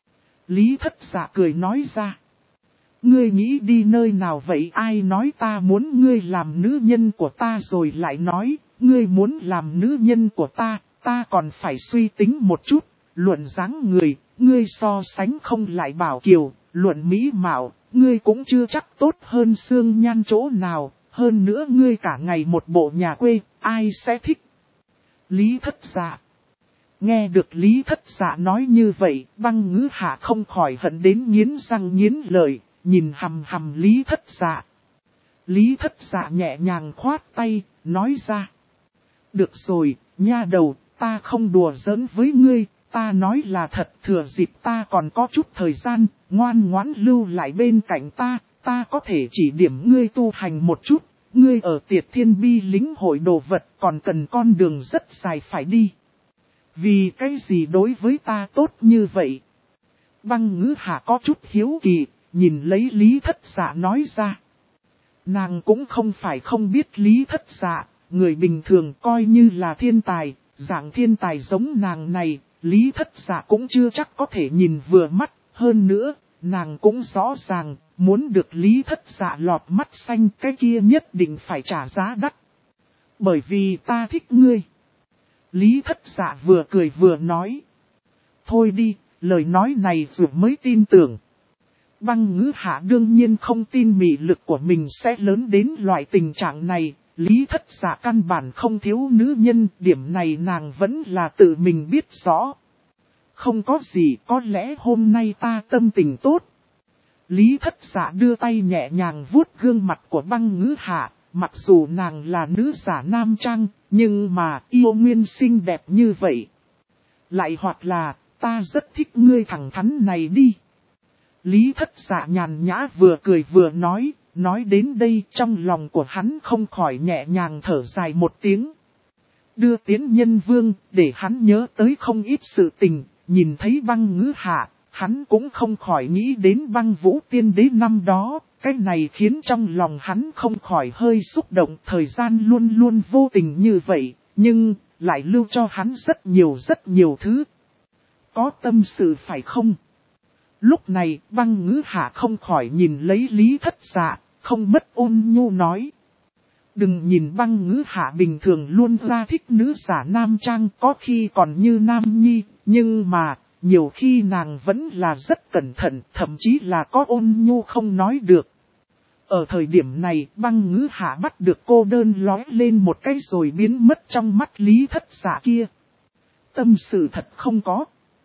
Lý Thất Dạ cười nói ra. Ngươi nghĩ đi nơi nào vậy, ai nói ta muốn ngươi làm nữ nhân của ta rồi lại nói, ngươi muốn làm nữ nhân của ta còn phải suy tính một chút, luận dáng người, ngươi so sánh không lại Bảo Kiều, luận mỹ mạo, ngươi cũng chưa chắc tốt hơn Xương Nhan chỗ nào, hơn nữa ngươi cả ngày một bộ nhà quê, ai sẽ thích. Lý Thất Dạ. Nghe được Lý Thất Dạ nói như vậy, Băng Ngữ Hạ không khỏi hận đến nghiến răng nghiến lợi, nhìn hằm hằm Lý Thất Dạ. Lý Thất Dạ nhẹ nhàng khoát tay, nói ra. Được rồi, nha đầu, ta không đùa giỡn với ngươi, ta nói là thật, thừa dịp ta còn có chút thời gian, ngoan ngoãn lưu lại bên cạnh ta có thể chỉ điểm ngươi tu hành một chút, ngươi ở Tiệt Thiên Bi lĩnh hội đồ vật còn cần con đường rất dài phải đi. Vì cái gì đối với ta tốt như vậy? Băng Ngữ Hạ có chút hiếu kỳ, nhìn lấy Lý Thất Dạ nói ra. Nàng cũng không phải không biết Lý Thất Dạ, người bình thường coi như là thiên tài, dạng thiên tài giống nàng này, Lý Thất Dạ cũng chưa chắc có thể nhìn vừa mắt, hơn nữa, nàng cũng rõ ràng, muốn được Lý Thất Dạ lọt mắt xanh cái kia nhất định phải trả giá đắt. Bởi vì ta thích ngươi. Lý Thất Dạ vừa cười vừa nói. Thôi đi, lời nói này rồi mới tin tưởng. Băng Ngữ Hạ đương nhiên không tin mị lực của mình sẽ lớn đến loại tình trạng này. Lý Thất Dạ căn bản không thiếu nữ nhân, điểm này nàng vẫn là tự mình biết rõ. Không có gì, có lẽ hôm nay ta tâm tình tốt. Lý Thất Dạ đưa tay nhẹ nhàng vuốt gương mặt của Băng Ngữ Hạ, mặc dù nàng là nữ giả nam trang, nhưng mà yêu nguyên xinh đẹp như vậy. Lại hoặc là, ta rất thích ngươi thẳng thắn này đi. Lý Thất Dạ nhàn nhã vừa cười vừa nói đến đây trong lòng của hắn không khỏi nhẹ nhàng thở dài một tiếng. Đưa Tiến Nhân Vương, để hắn nhớ tới không ít sự tình, nhìn thấy Băng Ngữ Hạ, hắn cũng không khỏi nghĩ đến Băng Vũ Tiên Đế năm đó, cái này khiến trong lòng hắn không khỏi hơi xúc động, thời gian luôn luôn vô tình như vậy, nhưng lại lưu cho hắn rất nhiều thứ. Có tâm sự phải không? Lúc này, Băng Ngữ Hạ không khỏi nhìn lấy Lý Thất Dạ, không mất ôn nhu nói. Đừng nhìn Băng Ngữ Hạ bình thường luôn ra thích nữ giả nam trang, có khi còn như nam nhi, nhưng mà, nhiều khi nàng vẫn là rất cẩn thận, thậm chí là có ôn nhu không nói được. Ở thời điểm này, Băng Ngữ Hạ bắt được cô đơn lói lên một cái rồi biến mất trong mắt Lý Thất Dạ kia. Tâm sự thật không có.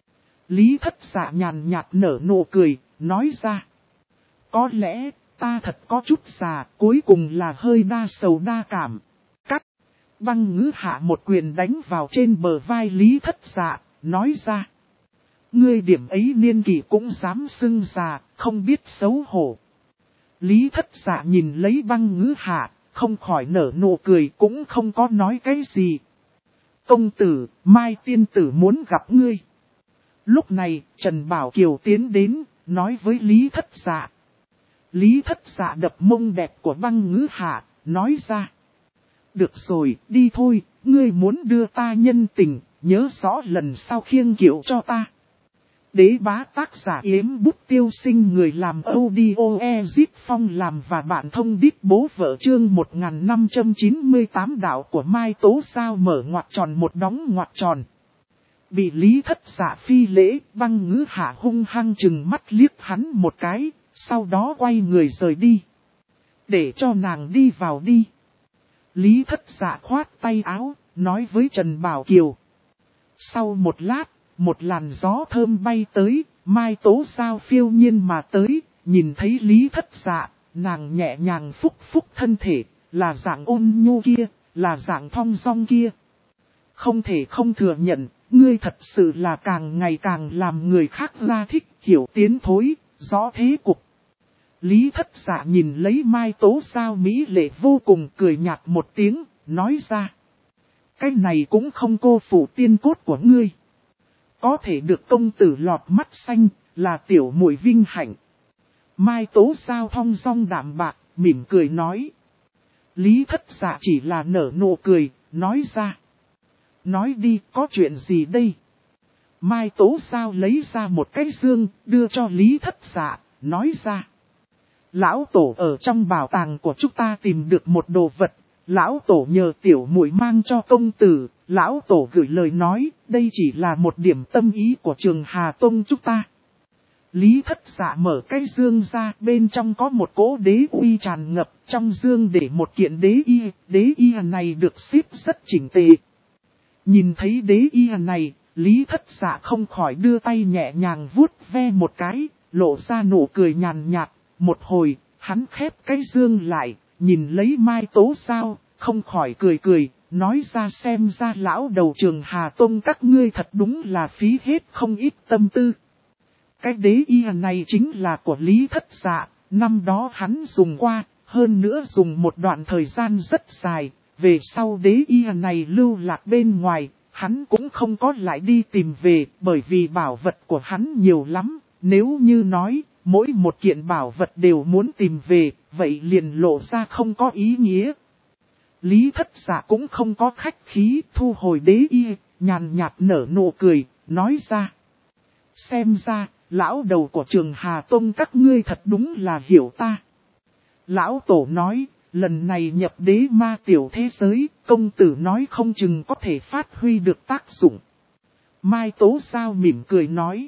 Lý Thất Dạ nhàn nhạt nở nụ cười, nói ra. Có lẽ, ta thật có chút già, cuối cùng là hơi đa sầu đa cảm. Cắt. Băng Ngữ Hạ một quyền đánh vào trên bờ vai Lý Thất Dạ, nói ra. Ngươi điểm ấy niên kỷ cũng dám xưng già, không biết xấu hổ. Lý Thất Dạ nhìn lấy Băng Ngữ Hạ, không khỏi nở nụ cười cũng không có nói cái gì. Công tử, Mai tiên tử muốn gặp ngươi. Lúc này, Trần Bảo Kiều tiến đến, nói với Lý Thất Dạ. Lý Thất Dạ đập mông đẹp của Băng Ngữ Hạ, nói ra. Được rồi, đi thôi, ngươi muốn đưa ta nhân tình, nhớ rõ lần sau khiêng kiệu cho ta. Đế bá tác giả Yếm Bút Tiêu Sinh, người làm audio Ezit Phong làm và bạn thông đít bố vợ chương 1598 đạo của Mai Tố Sao mở ngoặc tròn một đóng ngoặc tròn. Bị Lý Thất Dạ phi lễ, Băng Ngữ Hạ hung hăng chừng mắt liếc hắn một cái, sau đó quay người rời đi. Để cho nàng đi vào đi. Lý Thất Dạ khoát tay áo, nói với Trần Bảo Kiều. Sau một lát, một làn gió thơm bay tới, Mai Tố Sao phiêu nhiên mà tới, nhìn thấy Lý Thất Dạ, nàng nhẹ nhàng phúc phúc thân thể, là dạng ôn nhu kia, là dạng thong dong kia. Không thể không thừa nhận, ngươi thật sự là càng ngày càng làm người khác la thích, hiểu tiến thối, rõ thế cục. Lý Thất Dạ nhìn lấy Mai Tố Sao mỹ lệ vô cùng, cười nhạt một tiếng, nói ra. Cái này cũng không cô phụ tiên cốt của ngươi. Có thể được công tử lọt mắt xanh, là tiểu muội vinh hạnh. Mai Tố Sao thong dong đạm bạc, mỉm cười nói. Lý Thất Dạ chỉ là nở nụ cười, nói ra. Nói đi, có chuyện gì đây? Mai Tố Sao lấy ra một cái dương, đưa cho Lý Thất Dạ, nói ra. Lão Tổ ở trong bảo tàng của chúng ta tìm được một đồ vật. Lão Tổ nhờ tiểu muội mang cho công tử. Lão Tổ gửi lời nói, đây chỉ là một điểm tâm ý của Trường Hà Tông chúng ta. Lý Thất Dạ mở cái dương ra, bên trong có một cỗ đế uy tràn ngập, trong dương để một kiện đế y này được xếp rất chỉnh tề. Nhìn thấy đế y này, Lý Thất Dạ không khỏi đưa tay nhẹ nhàng vuốt ve một cái, lộ ra nụ cười nhàn nhạt. Một hồi, hắn khép cái dương lại, nhìn lấy Mai Tố Sao, không khỏi cười, nói ra xem ra lão đầu Trường Hà Tông các ngươi thật đúng là phí hết không ít tâm tư. Cái đế y này chính là của Lý Thất Dạ, năm đó hắn dùng qua, hơn nữa dùng một đoạn thời gian rất dài, về sau đế y này lưu lạc bên ngoài, hắn cũng không có lại đi tìm về, bởi vì bảo vật của hắn nhiều lắm, nếu như nói, mỗi một kiện bảo vật đều muốn tìm về, vậy liền lộ ra không có ý nghĩa. Lý Thất Dạ cũng không có khách khí, thu hồi đế y, nhàn nhạt nở nụ cười, nói ra. Xem ra, lão đầu của Trường Hà Tông các ngươi thật đúng là hiểu ta. Lão Tổ nói, lần này nhập đế ma tiểu thế giới, công tử nói không chừng có thể phát huy được tác dụng. Mai Tố Sao mỉm cười nói.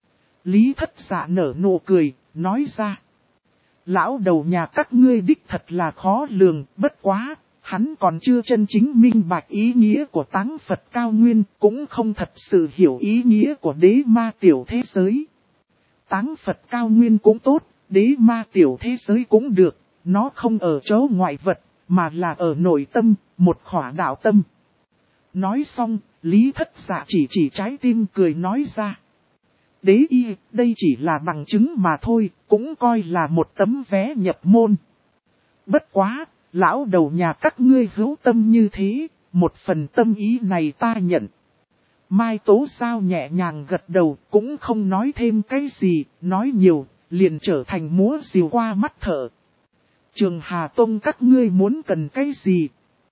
Lý Thất Dạ nở nụ cười, nói ra. Lão đầu nhà các ngươi đích thật là khó lường, bất quá, hắn còn chưa chân chính minh bạch ý nghĩa của Táng Phật Cao Nguyên, cũng không thật sự hiểu ý nghĩa của đế ma tiểu thế giới. Táng Phật Cao Nguyên cũng tốt, đế ma tiểu thế giới cũng được, nó không ở chỗ ngoại vật, mà là ở nội tâm, một khỏa đạo tâm. Nói xong, Lý Thất Dạ chỉ trái tim cười nói ra. Đế y, đây chỉ là bằng chứng mà thôi, cũng coi là một tấm vé nhập môn. Bất quá, lão đầu nhà các ngươi hữu tâm như thế, một phần tâm ý này ta nhận. Mai Tố Sao nhẹ nhàng gật đầu, cũng không nói thêm cái gì, nói nhiều, liền trở thành múa rìu qua mắt thợ. Trường Hà Tông các ngươi muốn cần cái gì?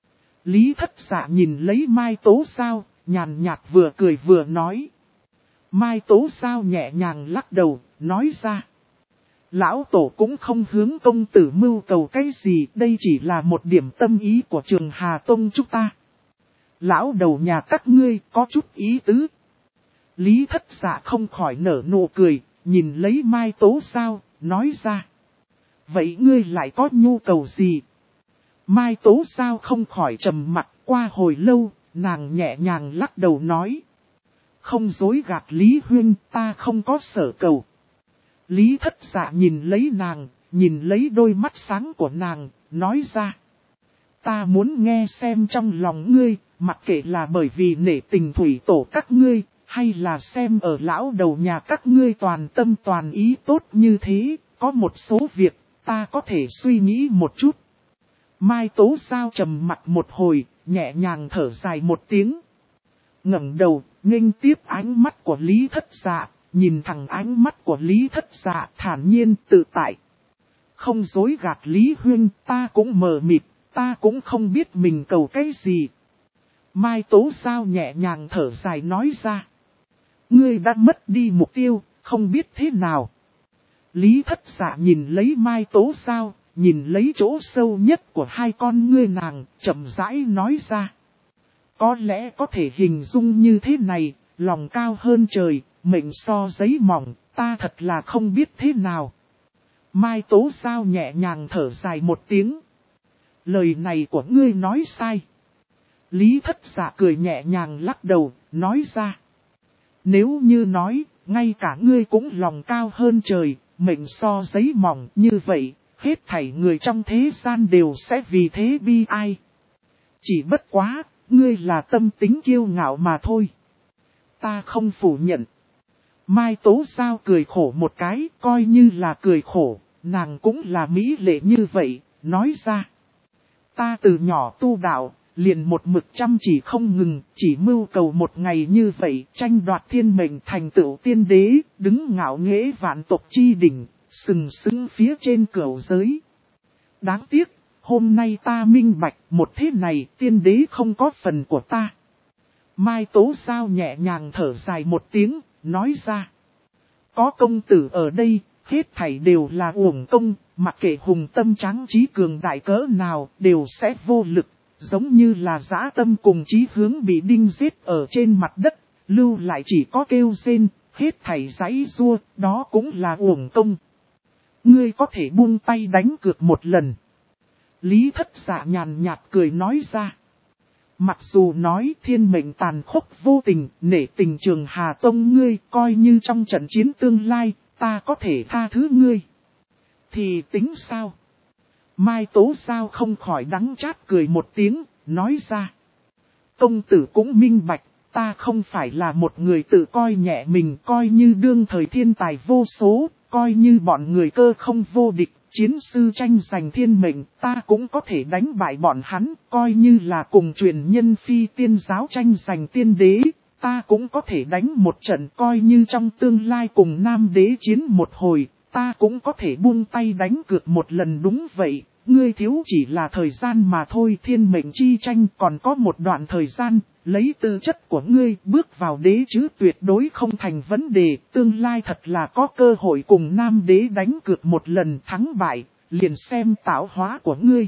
Lý Thất Dạ nhìn lấy Mai Tố Sao, nhàn nhạt vừa cười vừa nói. Mai Tố Sao nhẹ nhàng lắc đầu, nói ra. Lão Tổ cũng không hướng công tử mưu cầu cái gì, đây chỉ là một điểm tâm ý của Trường Hà Tông chúng ta. Lão đầu nhà các ngươi có chút ý tứ. Lý Thất Dạ không khỏi nở nụ cười, nhìn lấy Mai Tố Sao, nói ra. Vậy ngươi lại có nhu cầu gì? Mai Tố Sao không khỏi trầm mặt, qua hồi lâu, nàng nhẹ nhàng lắc đầu nói. Không dối gạt Lý Huyên, ta không có sở cầu. Lý Thất Dạ nhìn lấy nàng, nhìn lấy đôi mắt sáng của nàng, nói ra. Ta muốn nghe xem trong lòng ngươi, mặc kệ là bởi vì nể tình thủy tổ các ngươi, hay là xem ở lão đầu nhà các ngươi toàn tâm toàn ý tốt như thế, có một số việc, ta có thể suy nghĩ một chút. Mai Tố Sao trầm mặt một hồi, nhẹ nhàng thở dài một tiếng. Ngẩng đầu, nghênh tiếp ánh mắt của Lý Thất Dạ, nhìn thẳng ánh mắt của Lý Thất Dạ thản nhiên tự tại. Không dối gạt Lý Huyên, ta cũng mờ mịt, ta cũng không biết mình cầu cái gì. Mai Tố Sao nhẹ nhàng thở dài nói ra. Ngươi đã mất đi mục tiêu, không biết thế nào. Lý Thất Dạ nhìn lấy Mai Tố Sao, nhìn lấy chỗ sâu nhất của hai con ngươi nàng, chậm rãi nói ra. Có lẽ có thể hình dung như thế này, lòng cao hơn trời, mệnh so giấy mỏng, ta thật là không biết thế nào. Mai Tố Sao nhẹ nhàng thở dài một tiếng. Lời này của ngươi nói sai. Lý Thất Dạ cười nhẹ nhàng lắc đầu, nói ra. Nếu như nói, ngay cả ngươi cũng lòng cao hơn trời, mệnh so giấy mỏng như vậy, hết thảy người trong thế gian đều sẽ vì thế bi ai. Chỉ bất quá, ngươi là tâm tính kiêu ngạo mà thôi. Ta không phủ nhận. Mai Tố Sao cười khổ một cái, coi như là cười khổ, nàng cũng là mỹ lệ như vậy, nói ra. Ta từ nhỏ tu đạo, liền một mực chăm chỉ không ngừng, chỉ mưu cầu một ngày như vậy, tranh đoạt thiên mệnh thành tựu tiên đế, đứng ngạo nghễ vạn tộc chi đỉnh, sừng sững phía trên cửu giới. Đáng tiếc, hôm nay ta minh bạch, một thế này tiên đế không có phần của ta. Mai Tố Giao nhẹ nhàng thở dài một tiếng, nói ra. Có công tử ở đây, hết thảy đều là uổng công, mặc kệ hùng tâm tráng trí cường đại cỡ nào, đều sẽ vô lực, giống như là dã tâm cùng chí hướng bị đinh giết ở trên mặt đất, lưu lại chỉ có kêu rên, hết thảy giãy giụa, đó cũng là uổng công. Ngươi có thể buông tay đánh cược một lần. Lý Thất Dạ nhàn nhạt cười nói ra. Mặc dù nói thiên mệnh tàn khốc vô tình, nể tình Trường Hà Tông ngươi, coi như trong trận chiến tương lai, ta có thể tha thứ ngươi. Thì tính sao? Mai Tố Giao không khỏi đắng chát cười một tiếng, nói ra. Công tử cũng minh bạch, ta không phải là một người tự coi nhẹ mình, coi như đương thời thiên tài vô số, coi như bọn người cơ không vô địch. Chiến sư tranh giành thiên mệnh, ta cũng có thể đánh bại bọn hắn, coi như là cùng truyền nhân phi tiên giáo tranh giành tiên đế, ta cũng có thể đánh một trận, coi như trong tương lai cùng nam đế chiến một hồi, ta cũng có thể buông tay đánh cược một lần. Đúng vậy, ngươi thiếu chỉ là thời gian mà thôi, thiên mệnh chi tranh còn có một đoạn thời gian, lấy tư chất của ngươi bước vào đế chứ tuyệt đối không thành vấn đề, tương lai thật là có cơ hội cùng nam đế đánh cược một lần, thắng bại, liền xem tạo hóa của ngươi.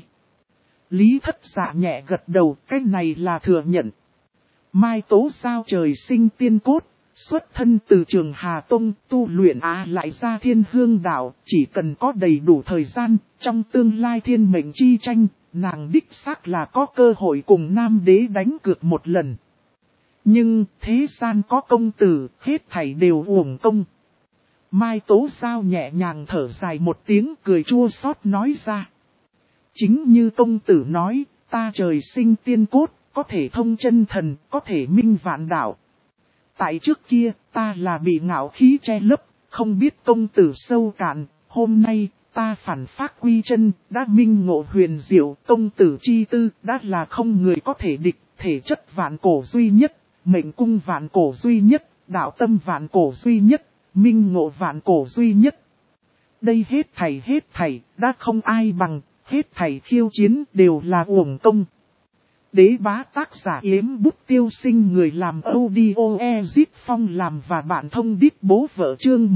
Lý Thất Dạ nhẹ gật đầu, cái này là thừa nhận. Mai Tố Giao trời sinh tiên cốt, xuất thân từ Trường Hà Tông, tu luyện lại ra Thiên Hương Đạo, chỉ cần có đầy đủ thời gian, trong tương lai thiên mệnh chi tranh, nàng đích xác là có cơ hội cùng nam đế đánh cược một lần. Nhưng thế gian có công tử, hết thảy đều uổng công. Mai Tố Giao nhẹ nhàng thở dài một tiếng, cười chua xót nói ra. Chính như công tử nói, ta trời sinh tiên cốt, có thể thông chân thần, có thể minh vạn đạo. Tại trước kia, ta là bị ngạo khí che lấp, không biết công tử sâu cạn, hôm nay, ta phản phát quy chân, đã minh ngộ huyền diệu, công tử chi tư, đã là không người có thể địch, thể chất vạn cổ duy nhất, mệnh cung vạn cổ duy nhất, đạo tâm vạn cổ duy nhất, minh ngộ vạn cổ duy nhất. Đây hết thảy, đã không ai bằng, hết thảy khiêu chiến đều là uổng công. Đế bá tác giả Yếm Bút Tiêu Sinh, người làm audio Ezit Phong làm và bạn thông đít bố vợ. Chương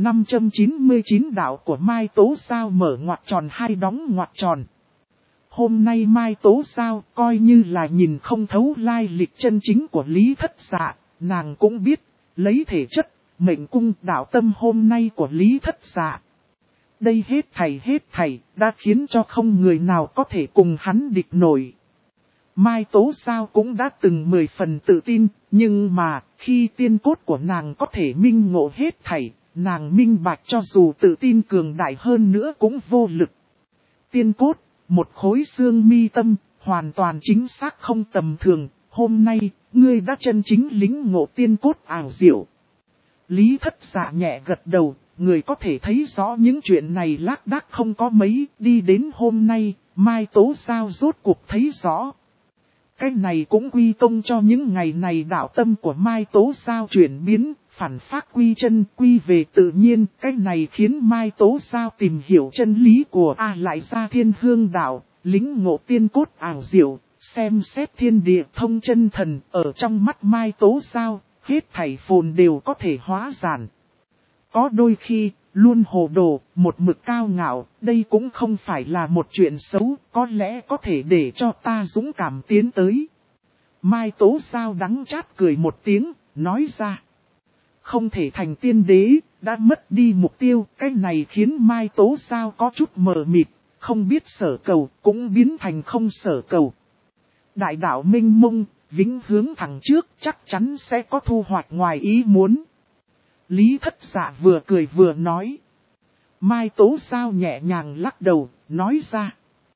1599 đạo của Mai Tố Giao mở ngoặc tròn hai đóng ngoặc tròn. Hôm nay Mai Tố Giao coi như là nhìn không thấu lai lịch chân chính của Lý Thất Dạ, nàng cũng biết, lấy thể chất, mệnh cung đạo tâm hôm nay của Lý Thất Dạ. Đây hết thảy, đã khiến cho không người nào có thể cùng hắn địch nổi. Mai Tố Giao cũng đã từng 10 phần tự tin, nhưng mà, khi tiên cốt của nàng có thể minh ngộ hết thảy, nàng minh bạch cho dù tự tin cường đại hơn nữa cũng vô lực. Tiên cốt, một khối xương mi tâm, hoàn toàn chính xác không tầm thường, hôm nay, ngươi đã chân chính lĩnh ngộ tiên cốt ảo diệu. Lý Thất Dạ nhẹ gật đầu, người có thể thấy rõ những chuyện này lác đác không có mấy, đi đến hôm nay, Mai Tố Giao rốt cuộc thấy rõ. Cái này cũng quy công cho những ngày này đạo tâm của Mai Tố Giao chuyển biến, phản phát quy chân, quy về tự nhiên. Cái này khiến Mai Tố Giao tìm hiểu chân lý của lại ra Thiên Hương Đạo, lĩnh ngộ tiên cốt ảo diệu, xem xét thiên địa thông chân thần. Ở trong mắt Mai Tố Giao, hết thảy phồn đều có thể hóa giản. Có đôi khi, luôn hồ đồ, một mực cao ngạo, đây cũng không phải là một chuyện xấu, có lẽ có thể để cho ta dũng cảm tiến tới. Mai Tố Giao đắng chát cười một tiếng, nói ra. Không thể thành tiên đế, đã mất đi mục tiêu, cái này khiến Mai Tố Giao có chút mờ mịt, không biết sở cầu, cũng biến thành không sở cầu. Đại đạo minh mông, vĩnh hướng thẳng trước, chắc chắn sẽ có thu hoạch ngoài ý muốn. Lý Thất Dạ vừa cười vừa nói. Mai Tố Giao nhẹ nhàng lắc đầu, nói ra.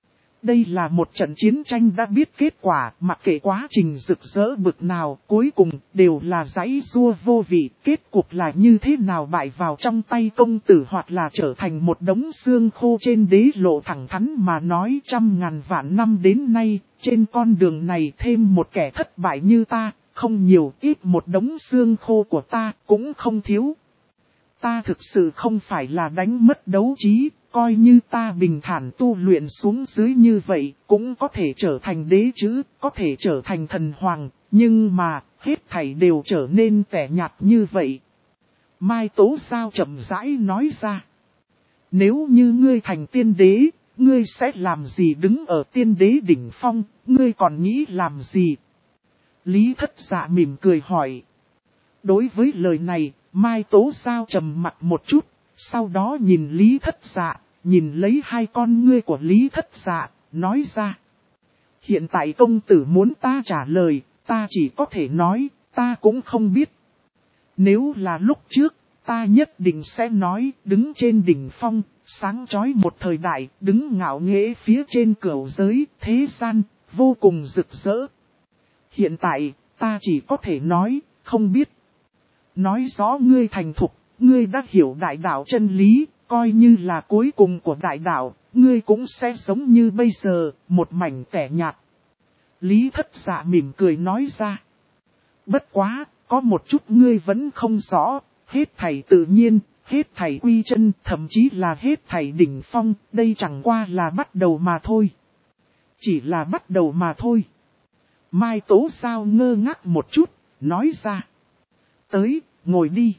Đây là một trận chiến tranh đã biết kết quả, mặc kệ quá trình rực rỡ bực nào, cuối cùng đều là giãy giụa vô vị, kết cục là như thế nào bại vào trong tay công tử hoặc là trở thành một đống xương khô trên đế lộ. Thẳng thắn mà nói, 100.000 vạn năm đến nay, trên con đường này thêm một kẻ thất bại như ta, không nhiều ít một đống xương khô của ta cũng không thiếu. Ta thực sự không phải là đánh mất đấu trí. Coi như ta bình thản tu luyện xuống dưới như vậy, cũng có thể trở thành đế chứ, có thể trở thành thần hoàng, nhưng mà, hết thảy đều trở nên tẻ nhạt như vậy. Mai Tố Giao chậm rãi nói ra. Nếu như ngươi thành tiên đế, ngươi sẽ làm gì đứng ở tiên đế đỉnh phong, ngươi còn nghĩ làm gì? Lý Thất Dạ mỉm cười hỏi. Đối với lời này, Mai Tố Giao trầm mặt một chút. Sau đó nhìn Lý Thất Dạ, nhìn lấy hai con ngươi của Lý Thất Dạ, nói ra. Hiện tại công tử muốn ta trả lời, ta chỉ có thể nói, ta cũng không biết. Nếu là lúc trước, ta nhất định sẽ nói, đứng trên đỉnh phong, sáng chói một thời đại, đứng ngạo nghễ phía trên cửu giới, thế gian, vô cùng rực rỡ. Hiện tại, ta chỉ có thể nói, không biết. Nói rõ ngươi thành thục. Ngươi đã hiểu đại đạo chân lý, coi như là cuối cùng của đại đạo, ngươi cũng sẽ giống như bây giờ, một mảnh tẻ nhạt. Lý Thất Dạ mỉm cười nói ra. Bất quá, có một chút ngươi vẫn không rõ, hết thảy tự nhiên, hết thảy quy chân, thậm chí là hết thảy đỉnh phong, đây chẳng qua là bắt đầu mà thôi. Chỉ là bắt đầu mà thôi. Mai Tố Giao ngơ ngác một chút, nói ra. Tới, ngồi đi.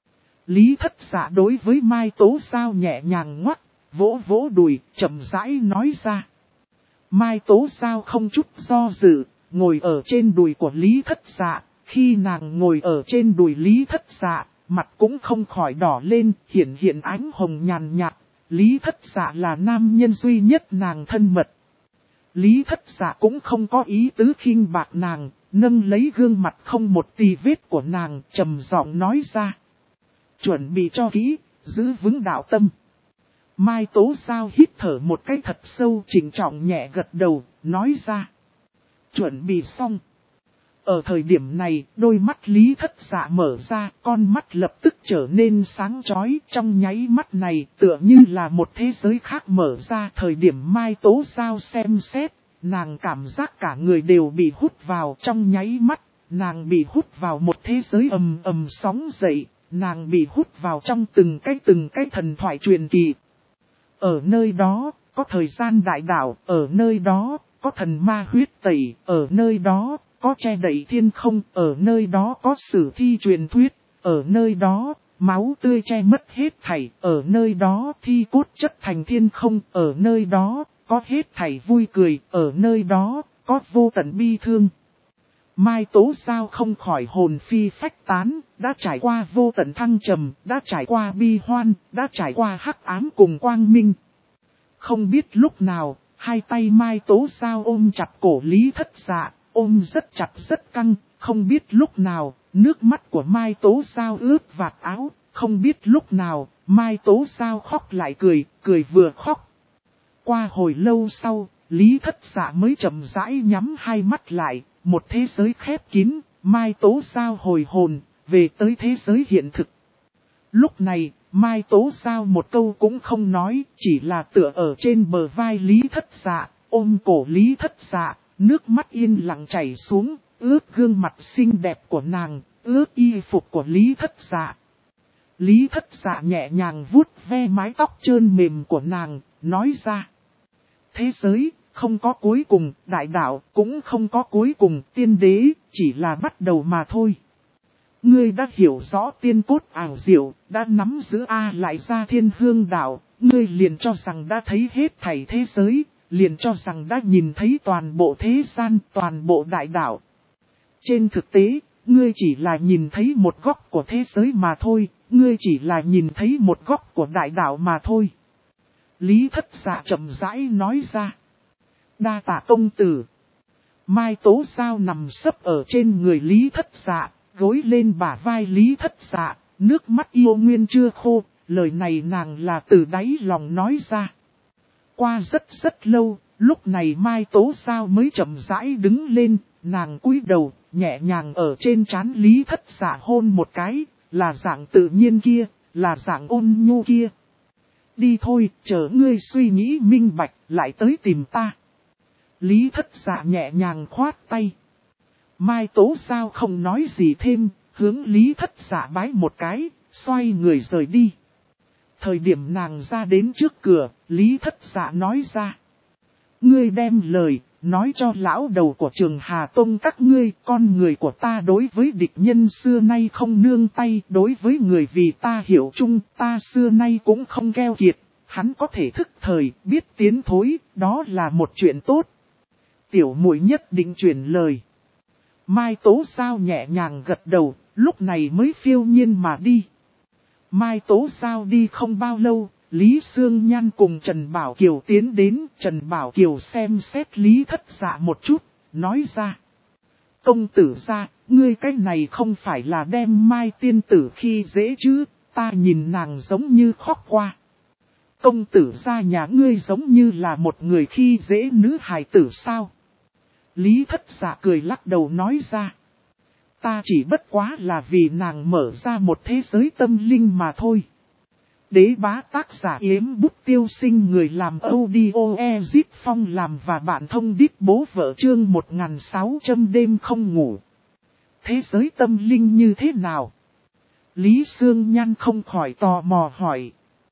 Lý Thất Dạ đối với Mai Tố Giao nhẹ nhàng ngoắc, vỗ vỗ đùi, chậm rãi nói ra. Mai Tố Giao không chút do dự, ngồi ở trên đùi của Lý Thất Dạ. Khi nàng ngồi ở trên đùi Lý Thất Dạ, mặt cũng không khỏi đỏ lên, hiện ánh hồng nhàn nhạt. Lý Thất Dạ là nam nhân duy nhất nàng thân mật. Lý Thất Dạ cũng không có ý tứ khinh bạc nàng, nâng lấy gương mặt không một tì vết của nàng, trầm giọng nói ra. Chuẩn bị cho kỹ, giữ vững đạo tâm. Mai Tố Giao hít thở một cái thật sâu, trịnh trọng nhẹ gật đầu, nói ra. Chuẩn bị xong. Ở thời điểm này, đôi mắt Lý Thất Dạ mở ra, con mắt lập tức trở nên sáng chói. Trong nháy mắt này, tựa như là một thế giới khác mở ra. Thời điểm Mai Tố Giao xem xét, nàng cảm giác cả người đều bị hút vào trong nháy mắt. Nàng bị hút vào một thế giới ầm ầm sóng dậy. Nàng bị hút vào trong từng cái thần thoại truyền kỳ. Ở nơi đó, có thời gian đại đạo, ở nơi đó, có thần ma huyết tẩy, ở nơi đó, có che đậy thiên không, ở nơi đó có sử thi truyền thuyết, ở nơi đó, máu tươi che mất hết thảy, ở nơi đó thi cốt chất thành thiên không, ở nơi đó, có hết thảy vui cười, ở nơi đó, có vô tận bi thương. Mai Tố Giao không khỏi hồn phi phách tán, đã trải qua vô tận thăng trầm, đã trải qua bi hoan, đã trải qua hắc ám cùng quang minh. Không biết lúc nào, hai tay Mai Tố Giao ôm chặt cổ Lý Thất Dạ, ôm rất chặt rất căng, không biết lúc nào, nước mắt của Mai Tố Giao ướt vạt áo, không biết lúc nào, Mai Tố Giao khóc lại cười, cười vừa khóc. Qua hồi lâu sau, Lý Thất Dạ mới chậm rãi nhắm hai mắt lại. Một thế giới khép kín, Mai Tố Giao hồi hồn, về tới thế giới hiện thực. Lúc này, Mai Tố Giao một câu cũng không nói, chỉ là tựa ở trên bờ vai Lý Thất Dạ, ôm cổ Lý Thất Dạ, nước mắt yên lặng chảy xuống, ướt gương mặt xinh đẹp của nàng, ướt y phục của Lý Thất Dạ. Lý Thất Dạ nhẹ nhàng vuốt ve mái tóc trơn mềm của nàng, nói ra. Thế giới, không có cuối cùng, đại đạo cũng không có cuối cùng, tiên đế, chỉ là bắt đầu mà thôi. Ngươi đã hiểu rõ tiên cốt ảo diệu, đã nắm giữ A lại ra thiên hương đạo, ngươi liền cho rằng đã thấy hết thảy thế giới, liền cho rằng đã nhìn thấy toàn bộ thế gian, toàn bộ đại đạo. Trên thực tế, ngươi chỉ là nhìn thấy một góc của thế giới mà thôi, ngươi chỉ là nhìn thấy một góc của đại đạo mà thôi. Lý Thất Dạ chậm rãi nói ra. Đa tạ công tử. Mai Tố Giao nằm sấp ở trên người Lý Thất Dạ, gối lên bả vai Lý Thất Dạ, nước mắt yêu nguyên chưa khô, lời này nàng là từ đáy lòng nói ra. Qua rất lâu, Lúc này Mai Tố Giao mới chậm rãi đứng lên, nàng cúi đầu, nhẹ nhàng ở trên trán Lý Thất Dạ hôn một cái, là dạng tự nhiên kia, là dạng ôn nhu kia. Đi thôi, chờ ngươi suy nghĩ minh bạch, lại tới tìm ta. Lý Thất Dạ nhẹ nhàng khoát tay. Mai Tố Giao không nói gì thêm, hướng Lý Thất Dạ bái một cái, xoay người rời đi. Thời điểm nàng ra đến trước cửa, Lý Thất Dạ nói ra. Ngươi đem lời, nói cho lão đầu của Trường Hà Tông các ngươi, con người của ta đối với địch nhân xưa nay không nương tay, đối với người vì ta hiểu chung, ta xưa nay cũng không keo kiệt, hắn có thể thức thời, biết tiến thối, đó là một chuyện tốt. Tiểu muội nhất định truyền lời. Mai Tố Giao nhẹ nhàng gật đầu, lúc này mới phiêu nhiên mà đi. Mai Tố Giao đi không bao lâu, Lý Sương Nhan cùng Trần Bảo Kiều tiến đến, Trần Bảo Kiều xem xét Lý Thất Dạ một chút, nói ra. Công tử ra, ngươi cái này không phải là đem Mai tiên tử khi dễ chứ, ta nhìn nàng giống như khóc qua. Công tử ra nhà ngươi giống như là một người khi dễ nữ hài tử sao? Lý Thất Dạ cười lắc đầu nói ra. Ta chỉ bất quá là vì nàng mở ra một thế giới tâm linh mà thôi. Đế bá tác giả Yếm Bút Tiêu Sinh, người làm audio Ezip Phong làm và bạn thông đít bố vợ chương 1600 đêm không ngủ. Thế giới tâm linh như thế nào? Lý Sương Nhan không khỏi tò mò hỏi.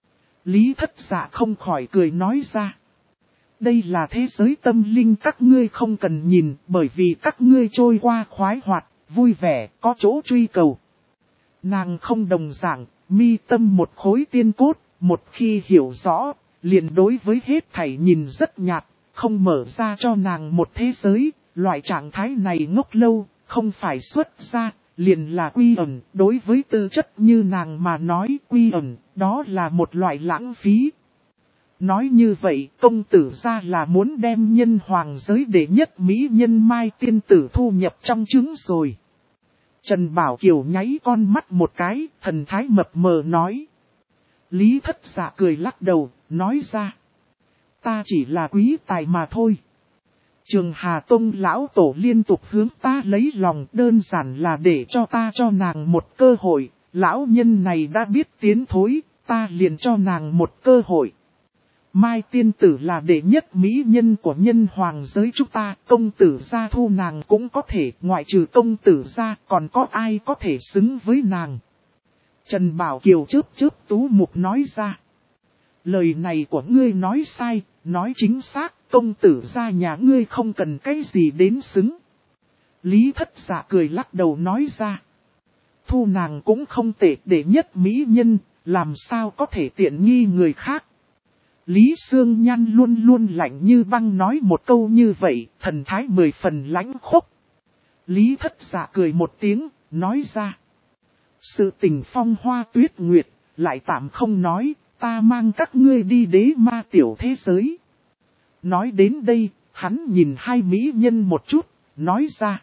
Lý Thất Dạ không khỏi cười nói ra. Đây là thế giới tâm linh các ngươi không cần nhìn, bởi vì các ngươi trôi qua khoái hoạt, vui vẻ, có chỗ truy cầu. Nàng không đồng dạng, mi tâm một khối tiên cốt, một khi hiểu rõ, liền đối với hết thảy nhìn rất nhạt, không mở ra cho nàng một thế giới, loại trạng thái này ngốc lâu, không phải xuất ra, liền là quy ẩn, đối với tư chất như nàng mà nói quy ẩn, đó là một loại lãng phí. Nói như vậy, công tử ra là muốn đem nhân hoàng giới đệ nhất mỹ nhân Mai tiên tử thu nhập trong trứng rồi. Trần Bảo Kiều nháy con mắt một cái, thần thái mập mờ nói. Lý Thất Dạ cười lắc đầu, nói ra. Ta chỉ là quý tài mà thôi. Trường Hà Tông lão tổ liên tục hướng ta lấy lòng, đơn giản là để cho ta cho nàng một cơ hội. Lão nhân này đã biết tiến thối, ta liền cho nàng một cơ hội. Mai tiên tử là đệ nhất mỹ nhân của nhân hoàng giới chúng ta, công tử gia thu nàng cũng có thể, ngoại trừ công tử gia còn có ai có thể xứng với nàng. Trần Bảo Kiều chớp tú mục nói ra. Lời này của ngươi nói sai, nói chính xác, công tử gia nhà ngươi không cần cái gì đến xứng. Lý Thất Dạ cười lắc đầu nói ra. Thu nàng cũng không tệ, đệ nhất mỹ nhân, làm sao có thể tiện nghi người khác. Lý Sương Nhan luôn luôn lạnh như băng nói một câu như vậy, thần thái 10 phần lãnh khốc. Lý Thất Dạ cười một tiếng, nói ra. Sự tình phong hoa tuyết nguyệt, lại tạm không nói, ta mang các ngươi đi đế ma tiểu thế giới. Nói đến đây, hắn nhìn hai mỹ nhân một chút, nói ra.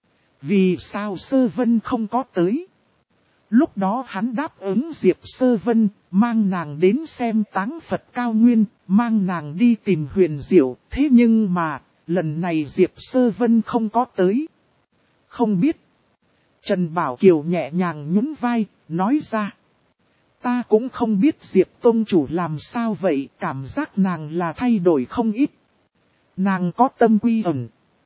Vì sao Sơ Vân không có tới? Lúc đó hắn đáp ứng Diệp Sơ Vân, mang nàng đến xem táng Phật cao nguyên, mang nàng đi tìm Huyền Diệu, thế nhưng mà, lần này Diệp Sơ Vân không có tới. Không biết. Trần Bảo Kiều nhẹ nhàng nhún vai, nói ra. Ta cũng không biết Diệp Tông Chủ làm sao vậy, cảm giác nàng là thay đổi không ít. Nàng có tâm quy ẩn.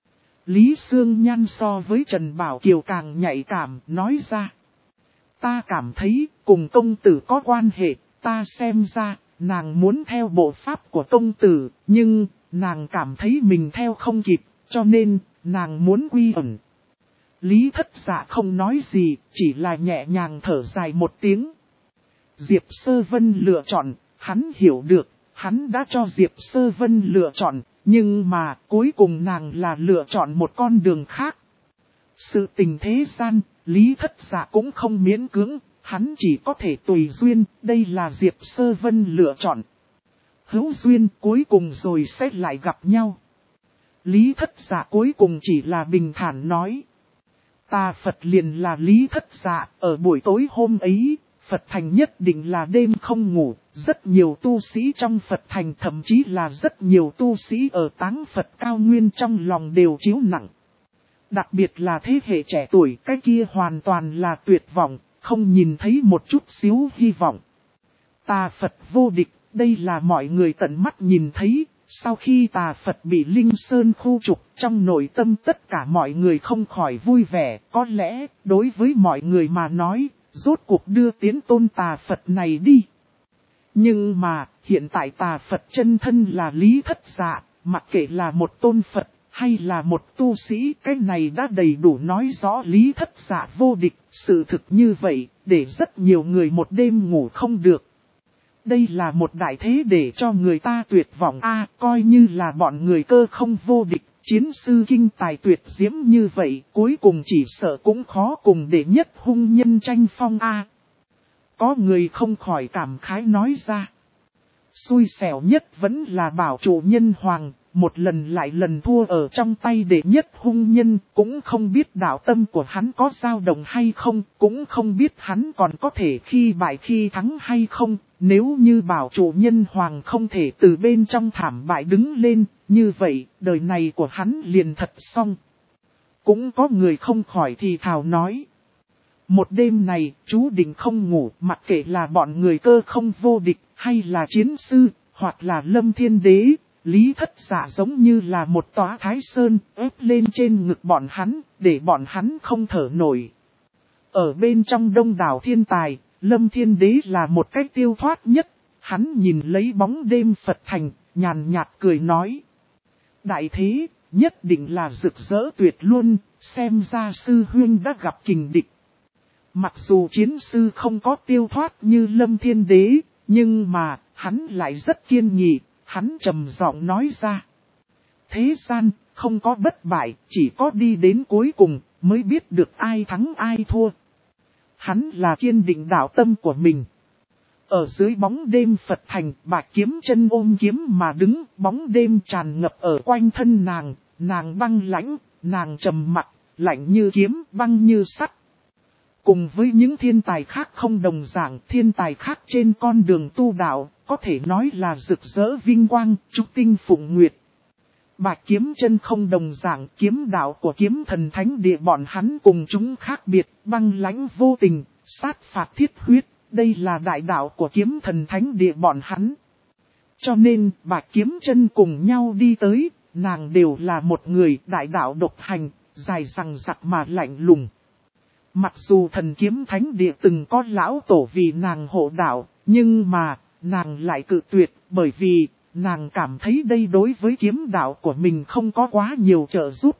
Lý Sương Nhan so với Trần Bảo Kiều càng nhạy cảm, nói ra. Ta cảm thấy, cùng công tử có quan hệ, ta xem ra, nàng muốn theo bộ pháp của công tử, nhưng, nàng cảm thấy mình theo không kịp, cho nên, nàng muốn quy ẩn. Lý Thất Dạ không nói gì, chỉ là nhẹ nhàng thở dài một tiếng. Diệp Sơ Vân lựa chọn, hắn hiểu được, hắn đã cho Diệp Sơ Vân lựa chọn, nhưng mà cuối cùng nàng là lựa chọn một con đường khác. Sự tình thế gian, Lý Thất Dạ cũng không miễn cưỡng, hắn chỉ có thể tùy duyên, đây là Diệp Sơ Vân lựa chọn. Hữu duyên cuối cùng rồi sẽ lại gặp nhau. Lý Thất Dạ cuối cùng chỉ là bình thản nói. Ta Phật liền là Lý Thất Dạ, ở buổi tối hôm ấy, Phật thành nhất định là đêm không ngủ, rất nhiều tu sĩ trong Phật thành, thậm chí là rất nhiều tu sĩ ở táng Phật cao nguyên trong lòng đều chiếu nặng. Đặc biệt là thế hệ trẻ tuổi, cái kia hoàn toàn là tuyệt vọng, không nhìn thấy một chút xíu hy vọng. Tà Phật vô địch, đây là mọi người tận mắt nhìn thấy. Sau khi Tà Phật bị Linh Sơn khu trục, trong nội tâm tất cả mọi người không khỏi vui vẻ. Có lẽ, đối với mọi người mà nói, rốt cuộc đưa tiến tôn Tà Phật này đi. Nhưng mà, hiện tại Tà Phật chân thân là Lý Thất Dạ, mặc kệ là một tôn Phật, hay là một tu sĩ, cái này đã đầy đủ nói rõ Lý Thất Dạ vô địch. Sự thực như vậy, để rất nhiều người một đêm ngủ không được. Đây là một đại thế để cho người ta tuyệt vọng coi như là bọn người Cơ Không vô địch, chiến sư kinh tài tuyệt diễm như vậy, cuối cùng chỉ sợ cũng khó cùng để nhất hung nhân tranh phong Có người không khỏi cảm khái nói ra. Xui xẻo nhất vẫn là Bảo Chủ Nhân Hoàng, một lần lại lần thua ở trong tay đệ nhất hung nhân, cũng không biết đạo tâm của hắn có dao động hay không, cũng không biết hắn còn có thể khi bại khi thắng hay không. Nếu như Bảo Chủ Nhân Hoàng không thể từ bên trong thảm bại đứng lên, như vậy, đời này của hắn liền thật xong. Cũng có người không khỏi thì thào nói. Một đêm này, chú định không ngủ, mặc kệ là bọn người Cơ Không vô địch, hay là chiến sư, hoặc là Lâm Thiên Đế. Lý Thất Dạ giống như là một tòa Thái Sơn ép lên trên ngực bọn hắn, để bọn hắn không thở nổi. Ở bên trong đông đảo thiên tài, Lâm Thiên Đế là một cách tiêu thoát nhất. Hắn nhìn lấy bóng đêm Phật thành, nhàn nhạt cười nói. Đại thế, nhất định là rực rỡ tuyệt luôn, xem ra sư huynh đã gặp kình địch. Mặc dù chiến sư không có tiêu thoát như Lâm Thiên Đế, nhưng mà, hắn lại rất kiên nghị. Hắn trầm giọng nói ra. Thế gian, không có bất bại, chỉ có đi đến cuối cùng, mới biết được ai thắng ai thua. Hắn là kiên định đạo tâm của mình. Ở dưới bóng đêm Phật thành, Bạch Kiếm Chân ôm kiếm mà đứng, bóng đêm tràn ngập ở quanh thân nàng băng lãnh, nàng trầm mặc, lạnh như kiếm, băng như sắt. Cùng với những thiên tài khác không đồng dạng, thiên tài khác trên con đường tu đạo, có thể nói là rực rỡ vinh quang, trúc tinh phụng nguyệt. Bạch Kiếm Chân không đồng dạng, kiếm đạo của Kiếm Thần Thánh Địa bọn hắn cùng chúng khác biệt, băng lãnh vô tình, sát phạt thiết huyết, đây là đại đạo của Kiếm Thần Thánh Địa bọn hắn. Cho nên, Bạch Kiếm Chân cùng nhau đi tới, nàng đều là một người đại đạo độc hành, dài rằng rặc mà lạnh lùng. Mặc dù Thần Kiếm Thánh Địa từng có lão tổ vì nàng hộ đạo, nhưng mà, nàng lại cự tuyệt, bởi vì, nàng cảm thấy đây đối với kiếm đạo của mình không có quá nhiều trợ giúp.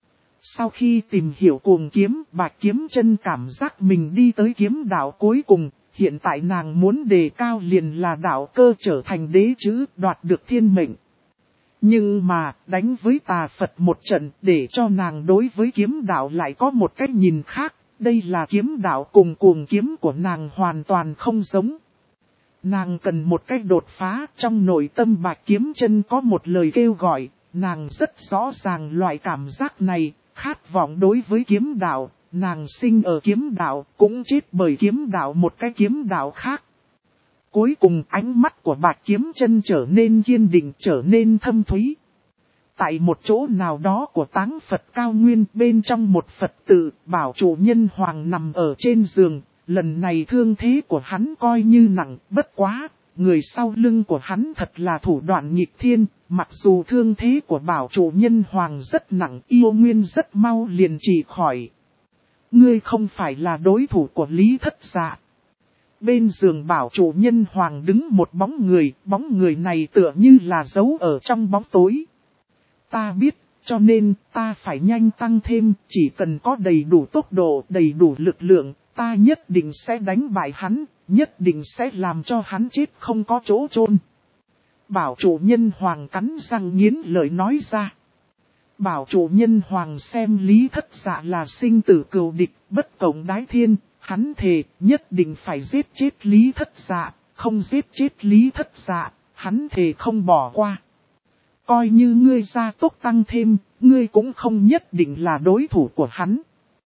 Sau khi tìm hiểu cuồng kiếm, Bạch Kiếm Chân cảm giác mình đi tới kiếm đạo cuối cùng, hiện tại nàng muốn đề cao liền là đạo cơ trở thành đế chữ, đoạt được thiên mệnh. Nhưng mà, đánh với Tà Phật một trận để cho nàng đối với kiếm đạo lại có một cách nhìn khác. Đây là kiếm đạo cùng cuồng kiếm của nàng hoàn toàn không giống. Nàng cần một cách đột phá, trong nội tâm Bạch Kiếm Chân có một lời kêu gọi, nàng rất rõ ràng loại cảm giác này, khát vọng đối với kiếm đạo, nàng sinh ở kiếm đạo, cũng chết bởi kiếm đạo một cái kiếm đạo khác. Cuối cùng ánh mắt của Bạch Kiếm Chân trở nên kiên định, trở nên thâm thúy. Tại một chỗ nào đó của táng Phật cao nguyên, bên trong một Phật tự, Bảo Chủ Nhân Hoàng nằm ở trên giường. Lần này thương thế của hắn coi như nặng, bất quá, người sau lưng của hắn thật là thủ đoạn nghịch thiên, mặc dù thương thế của Bảo Chủ Nhân Hoàng rất nặng, yêu nguyên rất mau liền trị khỏi. Ngươi không phải là đối thủ của Lý Thất Dạ. Bên giường Bảo Chủ Nhân Hoàng đứng một bóng người này tựa như là giấu ở trong bóng tối. Ta biết, cho nên ta phải nhanh tăng thêm, chỉ cần có đầy đủ tốc độ, đầy đủ lực lượng, ta nhất định sẽ đánh bại hắn, nhất định sẽ làm cho hắn chết không có chỗ chôn. Bảo Chủ Nhân Hoàng cắn răng nghiến lợi nói ra. Bảo Chủ Nhân Hoàng xem Lý Thất Dạ là sinh tử cừu địch, bất cộng đái thiên, hắn thề nhất định phải giết chết Lý Thất Dạ, không giết chết Lý Thất Dạ, hắn thề không bỏ qua. Coi như ngươi gia tốc tăng thêm, ngươi cũng không nhất định là đối thủ của hắn.